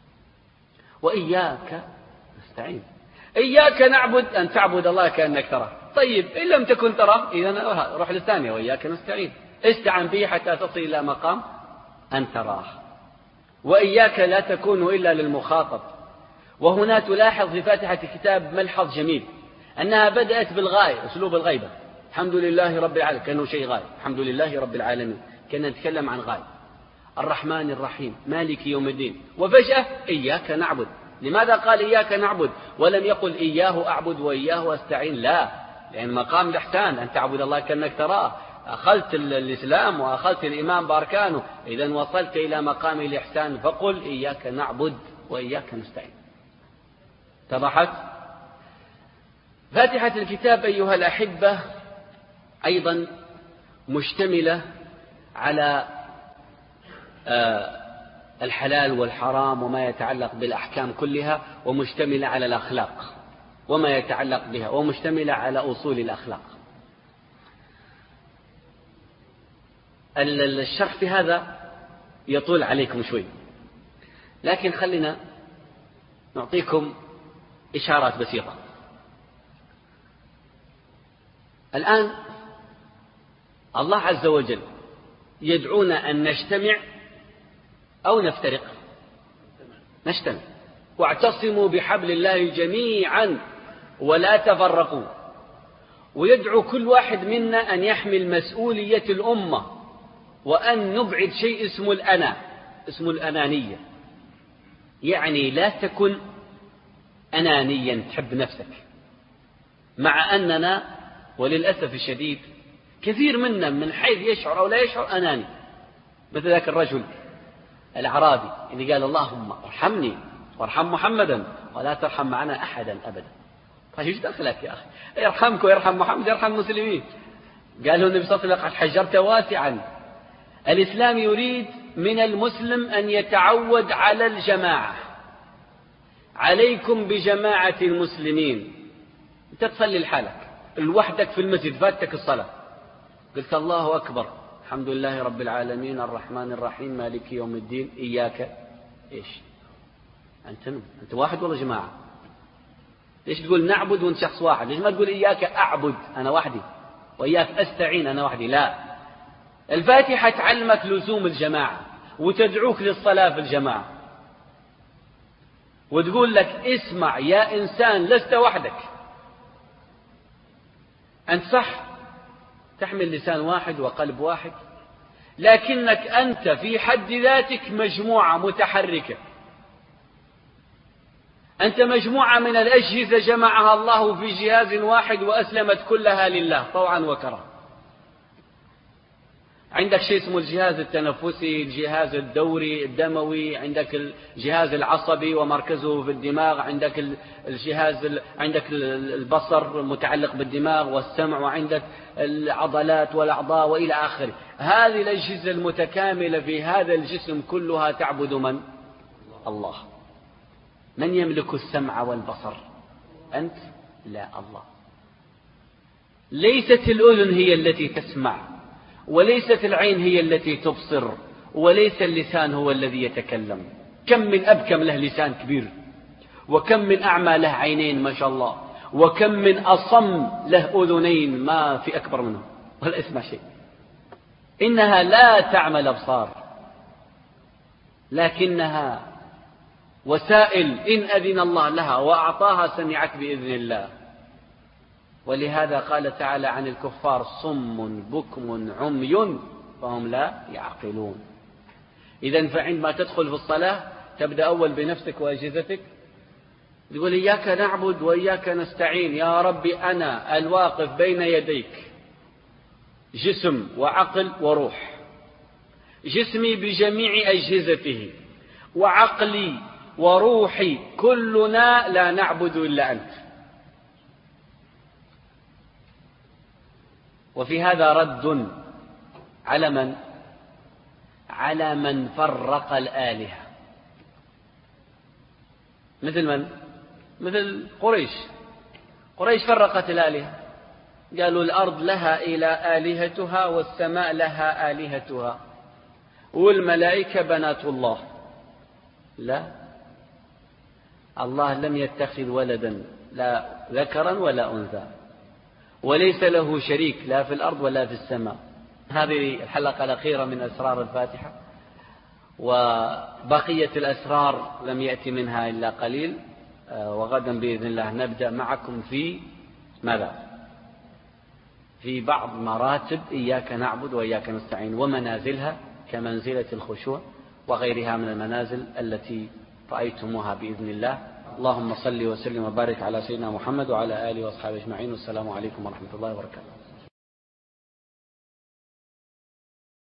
[SPEAKER 1] وإياك نستعين. إياك نعبد أن تعبد الله كأنك تراه. طيب إن لم تكن تراه إذن روح للثانية وإياك نستعين. استعن به حتى تصل إلى مقام أن تراه. وإياك لا تكون إلا للمخاطب. وهنا تلاحظ في فاتحة الكتاب ملحظ جميل أنها بدأت بالغاية، أسلوب الغيبة. الحمد لله رب العالمين، كأنه شيء غاية. الحمد لله رب العالمين، كنا نتكلم عن غاية. الرحمن الرحيم مالك يوم الدين. وفجأة إياك نعبد. لماذا قال إياك نعبد ولم يقل إياه أعبد وإياه أستعين؟ لا، لأن مقام الإحسان أن تعبد الله كأنك تراه. أخذت الإسلام وأخذت الإيمان بأركانه، إذن وصلت إلى مقام الإحسان فقل إياك نعبد وإياك نستعين. اتضحت؟ فاتحة الكتاب أيها الأحبة أيضا مشتملة على الحلال والحرام وما يتعلق بالأحكام كلها، ومشتملة على الأخلاق وما يتعلق بها، ومشتملة على أصول الأخلاق. الشرح في هذا يطول عليكم شوي، لكن خلينا نعطيكم إشارات بسيطة. الآن الله عز وجل يدعونا أن نجتمع أو نفترق. نجتمع. واعتصموا بحبل الله جميعا ولا تفرقوا. ويدعو كل واحد منا أن يحمل مسؤولية الأمة، وأن نبعد شيء اسمه الأنا، اسمه الأنانية. يعني لا تكن أنانيا تحب نفسك، مع أننا وللأسف الشديد كثير منا من حيث يشعر أو لا يشعر أناني. مثل ذاك الرجل الأعرابي اللي قال اللهم ارحمني وارحم محمدا ولا ترحم معنا أحدا أبدا. طيب ايش دخلك يا أخي؟ يرحمك ويرحم محمد يرحم المسلمين. قال له النبي صلى الله عليه وسلم حجرت واسعا. الإسلام يريد من المسلم أن يتعود على الجماعة. عليكم بجماعة المسلمين. أنت تصلي لحالك لوحدك في المسجد، فاتك الصلاة، قلت الله أكبر الحمد لله رب العالمين الرحمن الرحيم مالك يوم الدين إياك إيش؟ أنت أنت واحد ولا جماعة؟ ليش تقول نعبد وانت شخص واحد؟ ليش ما تقول إياك أعبد أنا وحدي وإياك أستعين أنا وحدي؟ لا، الفاتحة تعلمك لزوم الجماعة وتدعوك للصلاة في الجماعة، وتقول لك اسمع يا إنسان لست وحدك. أنت صح تحمل لسان واحد وقلب واحد، لكنك أنت في حد ذاتك مجموعة متحركة. أنت مجموعة من الأجهزة جمعها الله في جهاز واحد وأسلمت كلها لله طوعا وكرها. عندك شيء اسمه الجهاز التنفسي، الجهاز الدوري الدموي، عندك الجهاز العصبي ومركزه في الدماغ، عندك الجهاز عندك البصر متعلق بالدماغ والسمع، وعندك العضلات والأعضاء وإلى آخره. هذه الأجهزة المتكاملة في هذا الجسم كلها تعبد من؟ الله. من يملك السمع والبصر؟ أنت؟ لا، الله. ليست الأذن هي التي تسمع، وليست العين هي التي تبصر، وليس اللسان هو الذي يتكلم. كم من أبكم له لسان كبير، وكم من أعمى له عينين ما شاء الله، وكم من أصم له أذنين ما في أكبر منه ولا اسمع شيء. إنها لا تعمى الأبصار، لكنها وسائل إن أذن الله لها وأعطاها سمعت بإذن الله. ولهذا قال تعالى عن الكفار صم بكم عمي فهم لا يعقلون. إذن فعندما تدخل في الصلاة تبدأ أول بنفسك وأجهزتك، تقول إياك نعبد وإياك نستعين. يا ربي أنا الواقف بين يديك، جسم وعقل وروح. جسمي بجميع أجهزته، وعقلي وروحي كلنا لا نعبد إلا أنت. وفي هذا رد على من؟ على من فرق الآلهة. مثل من؟ مثل قريش. قريش فرقت الآلهة، قالوا الأرض لها إلى آلهتها والسماء لها آلهتها والملائكة بنات الله. لا، الله لم يتخذ ولدا لا ذكرا ولا أنثى، وليس له شريك لا في الأرض ولا في السماء. هذه الحلقة الأخيرة من أسرار الفاتحة، وبقية الأسرار لم يأتي منها إلا قليل، وغدا بإذن الله نبدأ معكم في ماذا؟ في بعض مراتب إياك نعبد وإياك نستعين ومنازلها كمنزلة الخشوع وغيرها من المنازل التي رأيتموها بإذن الله. اللهم صل وسلم وبارك على سيدنا محمد وعلى آله وأصحابه أجمعين، والسلام عليكم ورحمة الله وبركاته.